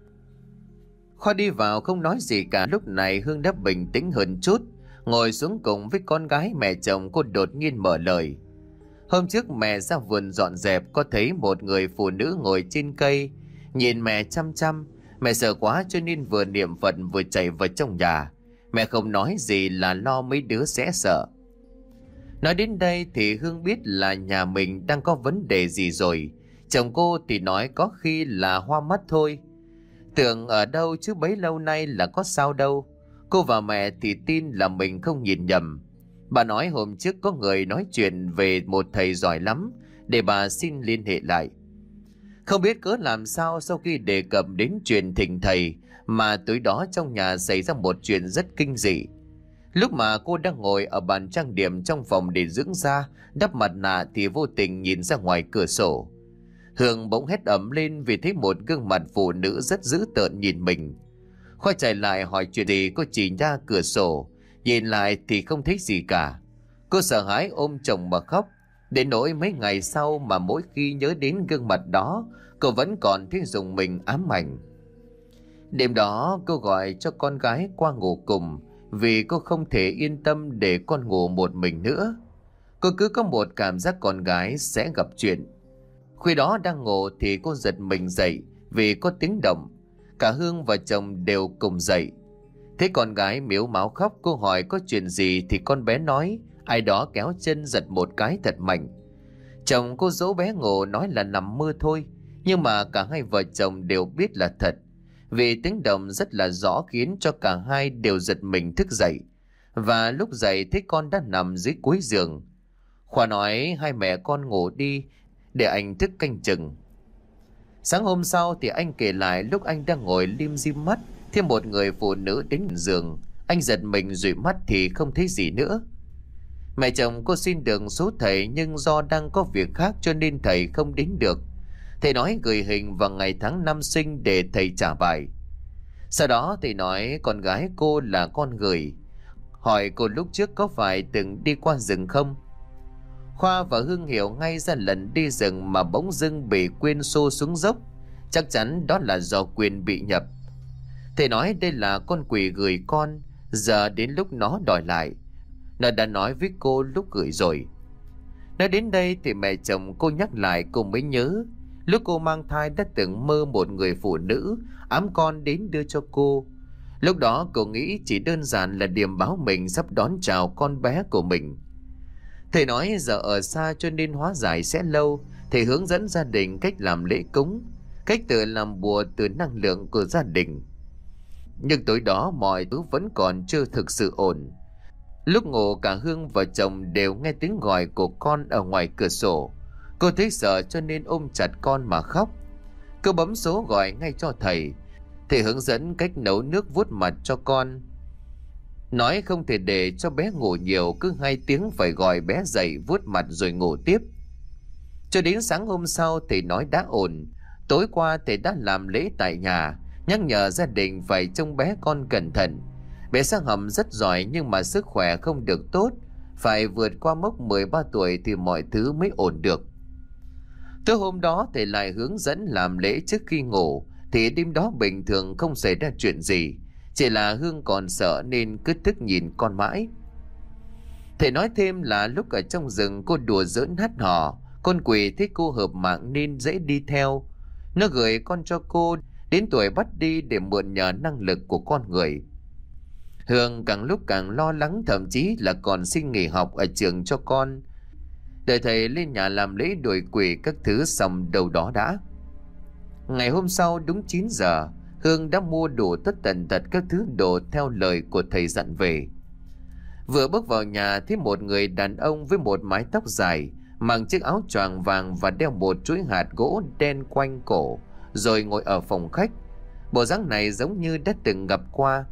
Khoa đi vào không nói gì cả. Lúc này Hương đã bình tĩnh hơn chút, ngồi xuống cùng với con gái mẹ chồng. Cô đột nhiên mở lời. Hôm trước mẹ ra vườn dọn dẹp, có thấy một người phụ nữ ngồi trên cây, nhìn mẹ chăm chăm. Mẹ sợ quá cho nên vừa niệm Phật vừa chạy vào trong nhà. Mẹ không nói gì là lo mấy đứa sẽ sợ. Nói đến đây thì Hương biết là nhà mình đang có vấn đề gì rồi. Chồng cô thì nói có khi là hoa mắt thôi. Tưởng ở đâu chứ bấy lâu nay là có sao đâu. Cô và mẹ thì tin là mình không nhìn nhầm. Bà nói hôm trước có người nói chuyện về một thầy giỏi lắm, để bà xin liên hệ lại. Không biết cớ làm sao sau khi đề cập đến chuyện thỉnh thầy mà tối đó trong nhà xảy ra một chuyện rất kinh dị. Lúc mà cô đang ngồi ở bàn trang điểm trong phòng để dưỡng da, đắp mặt nạ thì vô tình nhìn ra ngoài cửa sổ. Hương bỗng hét ầm lên vì thấy một gương mặt phụ nữ rất dữ tợn nhìn mình. Khoa chạy lại hỏi chuyện gì, cô chỉ ra cửa sổ, nhìn lại thì không thấy gì cả. Cô sợ hãi ôm chồng mà khóc. Đến nỗi mấy ngày sau mà mỗi khi nhớ đến gương mặt đó, cô vẫn còn thấy rùng mình ám ảnh. Đêm đó cô gọi cho con gái qua ngủ cùng, vì cô không thể yên tâm để con ngủ một mình nữa. Cô cứ có một cảm giác con gái sẽ gặp chuyện. Khi đó đang ngủ thì cô giật mình dậy vì có tiếng động. Cả Hương và chồng đều cùng dậy. Thấy con gái mếu máo khóc, cô hỏi có chuyện gì thì con bé nói ai đó kéo chân giật một cái thật mạnh. Chồng cô dỗ bé ngủ nói là nằm mơ thôi, nhưng mà cả hai vợ chồng đều biết là thật, vì tiếng động rất là rõ khiến cho cả hai đều giật mình thức dậy. Và lúc dậy thấy con đã nằm dưới cuối giường. Khoa nói hai mẹ con ngủ đi để anh thức canh chừng. Sáng hôm sau thì anh kể lại lúc anh đang ngồi lim dim mắt thì một người phụ nữ đến giường. Anh giật mình dụi mắt thì không thấy gì nữa. Mẹ chồng cô xin được số thầy, nhưng do đang có việc khác cho nên thầy không đến được. Thầy nói gửi hình và ngày tháng năm sinh để thầy trả bài. Sau đó thầy nói con gái cô là con gửi, hỏi cô lúc trước có phải từng đi qua rừng không. Khoa và Hương hiểu ngay ra lần đi rừng mà bỗng dưng bị Quyên xô xuống dốc, chắc chắn đó là do Quyên bị nhập. Thầy nói đây là con quỷ gửi con, giờ đến lúc nó đòi lại. Nó đã nói với cô lúc gửi rồi. Nói đến đây thì mẹ chồng cô nhắc lại cô mới nhớ. Lúc cô mang thai đã từng mơ một người phụ nữ ẵm con đến đưa cho cô. Lúc đó cô nghĩ chỉ đơn giản là điềm báo mình sắp đón chào con bé của mình. Thầy nói giờ ở xa cho nên hóa giải sẽ lâu. Thầy hướng dẫn gia đình cách làm lễ cúng, cách tự làm bùa từ năng lượng của gia đình. Nhưng tối đó mọi thứ vẫn còn chưa thực sự ổn. Lúc ngủ cả Hương và chồng đều nghe tiếng gọi của con ở ngoài cửa sổ. Cô thấy sợ cho nên ôm chặt con mà khóc. Cô bấm số gọi ngay cho thầy. Thầy hướng dẫn cách nấu nước vuốt mặt cho con, nói không thể để cho bé ngủ nhiều, cứ hai tiếng phải gọi bé dậy vuốt mặt rồi ngủ tiếp. Cho đến sáng hôm sau thầy nói đã ổn. Tối qua thầy đã làm lễ tại nhà, nhắc nhở gia đình phải trông bé con cẩn thận. Bé sang hầm rất giỏi nhưng mà sức khỏe không được tốt, phải vượt qua mốc mười ba tuổi thì mọi thứ mới ổn được. Tối hôm đó thầy lại hướng dẫn làm lễ trước khi ngủ, thì đêm đó bình thường không xảy ra chuyện gì, chỉ là Hương còn sợ nên cứ thức nhìn con mãi. Thầy nói thêm là lúc ở trong rừng cô đùa giỡn hát hò, con quỷ thấy cô hợp mạng nên dễ đi theo. Nó gửi con cho cô, đến tuổi bắt đi để mượn nhờ năng lực của con người. Hương càng lúc càng lo lắng, thậm chí là còn xin nghỉ học ở trường cho con, đợi thầy lên nhà làm lễ đuổi quỷ các thứ xong đâu đó đã. Ngày hôm sau đúng chín giờ, Hương đã mua đủ tất tần tật các thứ đồ theo lời của thầy dặn về. Vừa bước vào nhà thấy một người đàn ông với một mái tóc dài, mặc chiếc áo choàng vàng và đeo một chuỗi hạt gỗ đen quanh cổ, rồi ngồi ở phòng khách. Bộ dáng này giống như đã từng gặp qua.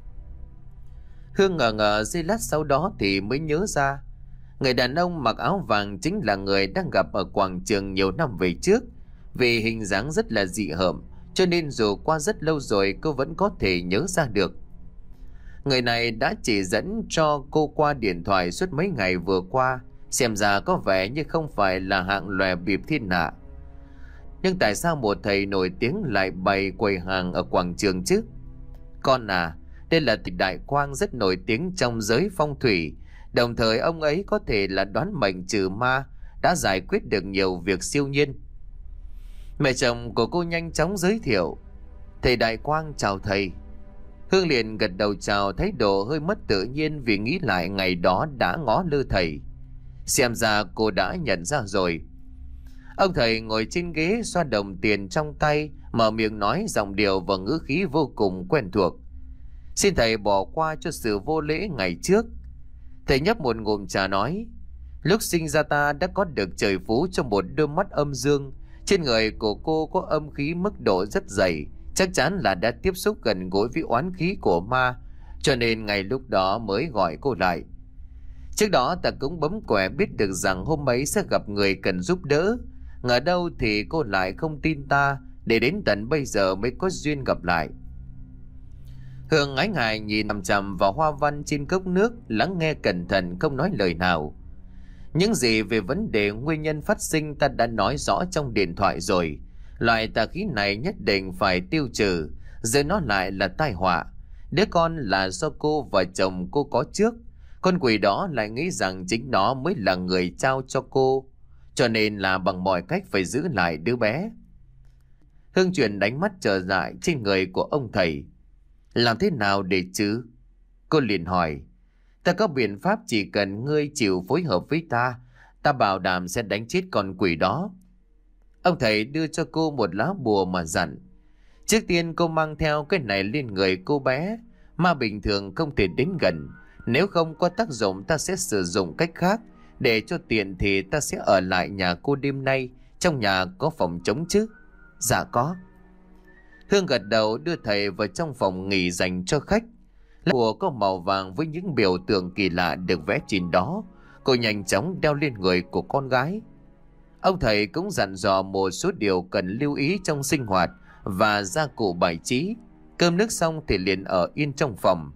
Hương ngờ ngờ giây lát sau đó thì mới nhớ ra, người đàn ông mặc áo vàng chính là người đang gặp ở quảng trường nhiều năm về trước. Vì hình dáng rất là dị hợm cho nên dù qua rất lâu rồi cô vẫn có thể nhớ ra được. Người này đã chỉ dẫn cho cô qua điện thoại suốt mấy ngày vừa qua, xem ra có vẻ như không phải là hạng lòe bịp thiên hạ. Nhưng tại sao một thầy nổi tiếng lại bày quầy hàng ở quảng trường chứ? Con à, đây là thầy Đại Quang rất nổi tiếng trong giới phong thủy, đồng thời ông ấy có thể là đoán mệnh trừ ma, đã giải quyết được nhiều việc siêu nhiên. Mẹ chồng của cô nhanh chóng giới thiệu: thầy Đại Quang chào thầy. Hương liền gật đầu chào, thái độ hơi mất tự nhiên vì nghĩ lại ngày đó đã ngó lơ thầy. Xem ra cô đã nhận ra rồi. Ông thầy ngồi trên ghế xoa đồng tiền trong tay, mở miệng nói giọng điệu và ngữ khí vô cùng quen thuộc: xin thầy bỏ qua cho sự vô lễ ngày trước. Thầy nhấp một ngụm trà nói: lúc sinh ra ta đã có được trời phú cho một đôi mắt âm dương. Trên người của cô có âm khí mức độ rất dày, chắc chắn là đã tiếp xúc gần gũi với oán khí của ma, cho nên ngày lúc đó mới gọi cô lại. Trước đó ta cũng bấm quẻ biết được rằng hôm ấy sẽ gặp người cần giúp đỡ, ngờ đâu thì cô lại không tin ta, để đến tận bây giờ mới có duyên gặp lại. Hương ái ngại nhìn chằm chằm vào hoa văn trên cốc nước, lắng nghe cẩn thận không nói lời nào. Những gì về vấn đề nguyên nhân phát sinh ta đã nói rõ trong điện thoại rồi. Loại tà khí này nhất định phải tiêu trừ, giờ nó lại là tai họa. Đứa con là do cô và chồng cô có trước, con quỷ đó lại nghĩ rằng chính nó mới là người trao cho cô, cho nên là bằng mọi cách phải giữ lại đứa bé. Hương chuyển đánh mắt trở lại trên người của ông thầy. Làm thế nào để chứ? Cô liền hỏi. Ta có biện pháp, chỉ cần ngươi chịu phối hợp với ta, ta bảo đảm sẽ đánh chết con quỷ đó. Ông thầy đưa cho cô một lá bùa mà dặn: trước tiên cô mang theo cái này lên người cô bé, ma bình thường không thể đến gần. Nếu không có tác dụng ta sẽ sử dụng cách khác, để cho tiện thì ta sẽ ở lại nhà cô đêm nay. Trong nhà có phòng trống chứ? Dạ có. Hương gật đầu đưa thầy vào trong phòng nghỉ dành cho khách. Lá bùa có màu vàng với những biểu tượng kỳ lạ được vẽ trên đó. Cô nhanh chóng đeo lên người của con gái. Ông thầy cũng dặn dò một số điều cần lưu ý trong sinh hoạt và gia cụ bài trí. Cơm nước xong thì liền ở yên trong phòng.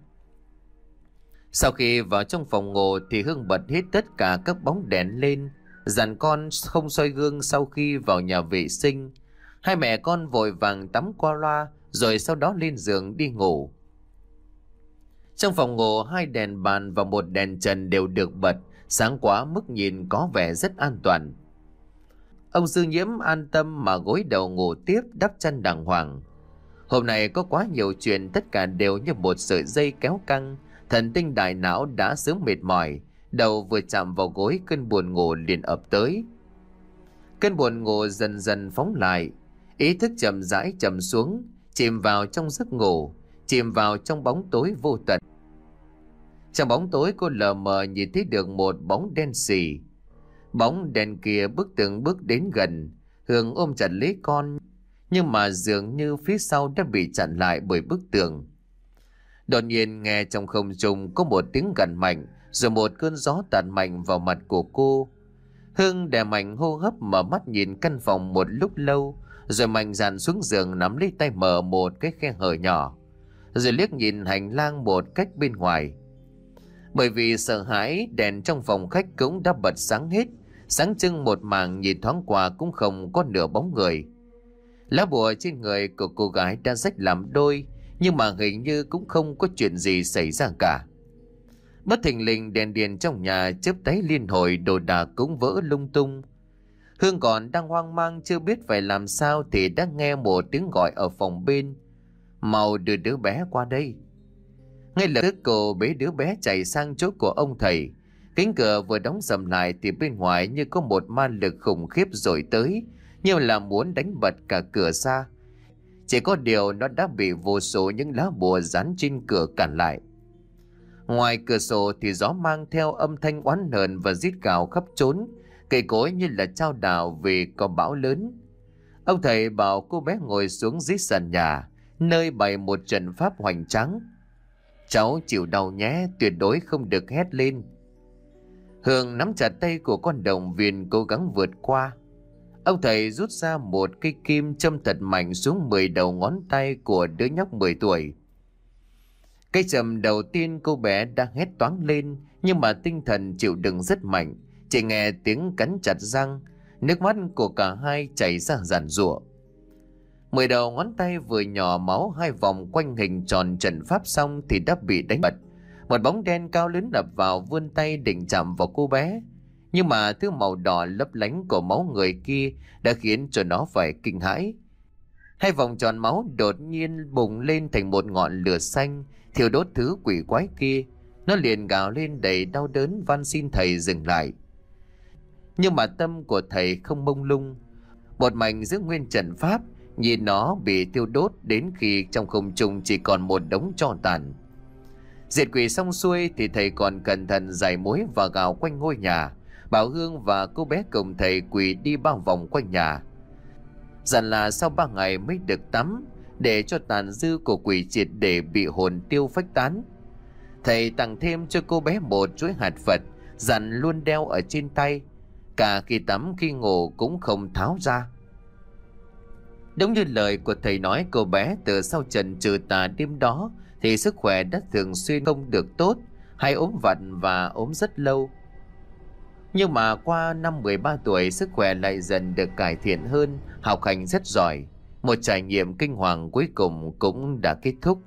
Sau khi vào trong phòng ngủ thì Hương bật hết tất cả các bóng đèn lên, dặn con không soi gương sau khi vào nhà vệ sinh. Hai mẹ con vội vàng tắm qua loa rồi sau đó lên giường đi ngủ. Trong phòng ngủ, hai đèn bàn và một đèn trần đều được bật, sáng quá mức nhìn có vẻ rất an toàn. Ông Sư Nhiễm an tâm mà gối đầu ngủ tiếp, đắp chăn đàng hoàng. Hôm nay có quá nhiều chuyện, tất cả đều như một sợi dây kéo căng. Thần tinh đại não đã sớm mệt mỏi, đầu vừa chạm vào gối cơn buồn ngủ liền ập tới. Cơn buồn ngủ dần dần phóng lại, ý thức chậm rãi chậm xuống, chìm vào trong giấc ngủ, chìm vào trong bóng tối vô tận. Trong bóng tối cô lờ mờ nhìn thấy được một bóng đen xì. Bóng đen kia bước từng bước đến gần. Hương ôm chặt lấy con, nhưng mà dường như phía sau đã bị chặn lại bởi bức tường. Đột nhiên nghe trong không trung có một tiếng gằn mạnh, rồi một cơn gió tạt mạnh vào mặt của cô. Hương đè mạnh hô hấp, mở mắt nhìn căn phòng một lúc lâu, rồi mạnh dạn xuống giường nắm lấy tay mở một cái khe hở nhỏ, rồi liếc nhìn hành lang một cách bên ngoài. Bởi vì sợ hãi, đèn trong phòng khách cũng đã bật sáng hết, sáng trưng một mảng, nhìn thoáng qua cũng không có nửa bóng người. Lá bùa trên người của cô gái đã rách làm đôi, nhưng mà hình như cũng không có chuyện gì xảy ra cả. Bất thình lình đèn điện trong nhà chớp táy liên hồi, đồ đạc cũng vỡ lung tung. Hương còn đang hoang mang chưa biết phải làm sao thì đã nghe một tiếng gọi ở phòng bên: mau đưa đứa bé qua đây. Ngay lập tức cô bế đứa bé chạy sang chỗ của ông thầy. Cánh cửa vừa đóng sầm lại thì bên ngoài như có một ma lực khủng khiếp dội tới, như là muốn đánh bật cả cửa ra. Chỉ có điều nó đã bị vô số những lá bùa dán trên cửa cản lại. Ngoài cửa sổ thì gió mang theo âm thanh oán hờn và rít gào khắp trốn, cây cối như là chao đảo vì có bão lớn. Ông thầy bảo cô bé ngồi xuống dưới sàn nhà, nơi bày một trận pháp hoành tráng. Cháu chịu đau nhé, tuyệt đối không được hét lên. Hương nắm chặt tay của con đồng viên cố gắng vượt qua. Ông thầy rút ra một cây kim châm thật mạnh xuống mười đầu ngón tay của đứa nhóc mười tuổi. Cái châm đầu tiên cô bé đã hét toáng lên, nhưng mà tinh thần chịu đựng rất mạnh. Chỉ nghe tiếng cắn chặt răng, nước mắt của cả hai chảy ra giàn giụa. Mười đầu ngón tay vừa nhỏ máu hai vòng quanh hình tròn trận pháp xong thì đã bị đánh bật. Một bóng đen cao lớn đập vào, vươn tay định chạm vào cô bé. Nhưng mà thứ màu đỏ lấp lánh của máu người kia đã khiến cho nó phải kinh hãi. Hai vòng tròn máu đột nhiên bùng lên thành một ngọn lửa xanh, thiêu đốt thứ quỷ quái kia. Nó liền gào lên đầy đau đớn, van xin thầy dừng lại. Nhưng mà tâm của thầy không mông lung. Một mảnh giữ nguyên trận pháp, nhìn nó bị tiêu đốt đến khi trong không trung chỉ còn một đống tro tàn. Diệt quỷ xong xuôi thì thầy còn cẩn thận rải muối và gạo quanh ngôi nhà. Bảo Hương và cô bé cùng thầy quỳ đi bao vòng quanh nhà, dặn là sau ba ngày mới được tắm, để cho tàn dư của quỷ triệt để bị hồn tiêu phách tán. Thầy tặng thêm cho cô bé một chuỗi hạt Phật, dặn luôn đeo ở trên tay, cả khi tắm khi ngủ cũng không tháo ra. Đúng như lời của thầy nói, cô bé từ sau trận trừ tà đêm đó thì sức khỏe đã thường xuyên không được tốt, hay ốm vặt và ốm rất lâu. Nhưng mà qua năm mười ba tuổi, sức khỏe lại dần được cải thiện hơn, học hành rất giỏi. Một trải nghiệm kinh hoàng cuối cùng cũng đã kết thúc.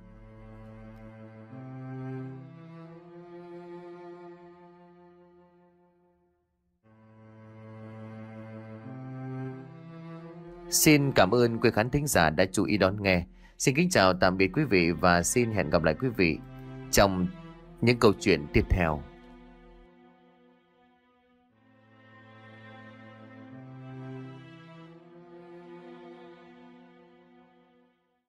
Xin cảm ơn quý khán thính giả đã chú ý đón nghe. Xin kính chào tạm biệt quý vị và xin hẹn gặp lại quý vị trong những câu chuyện tiếp theo.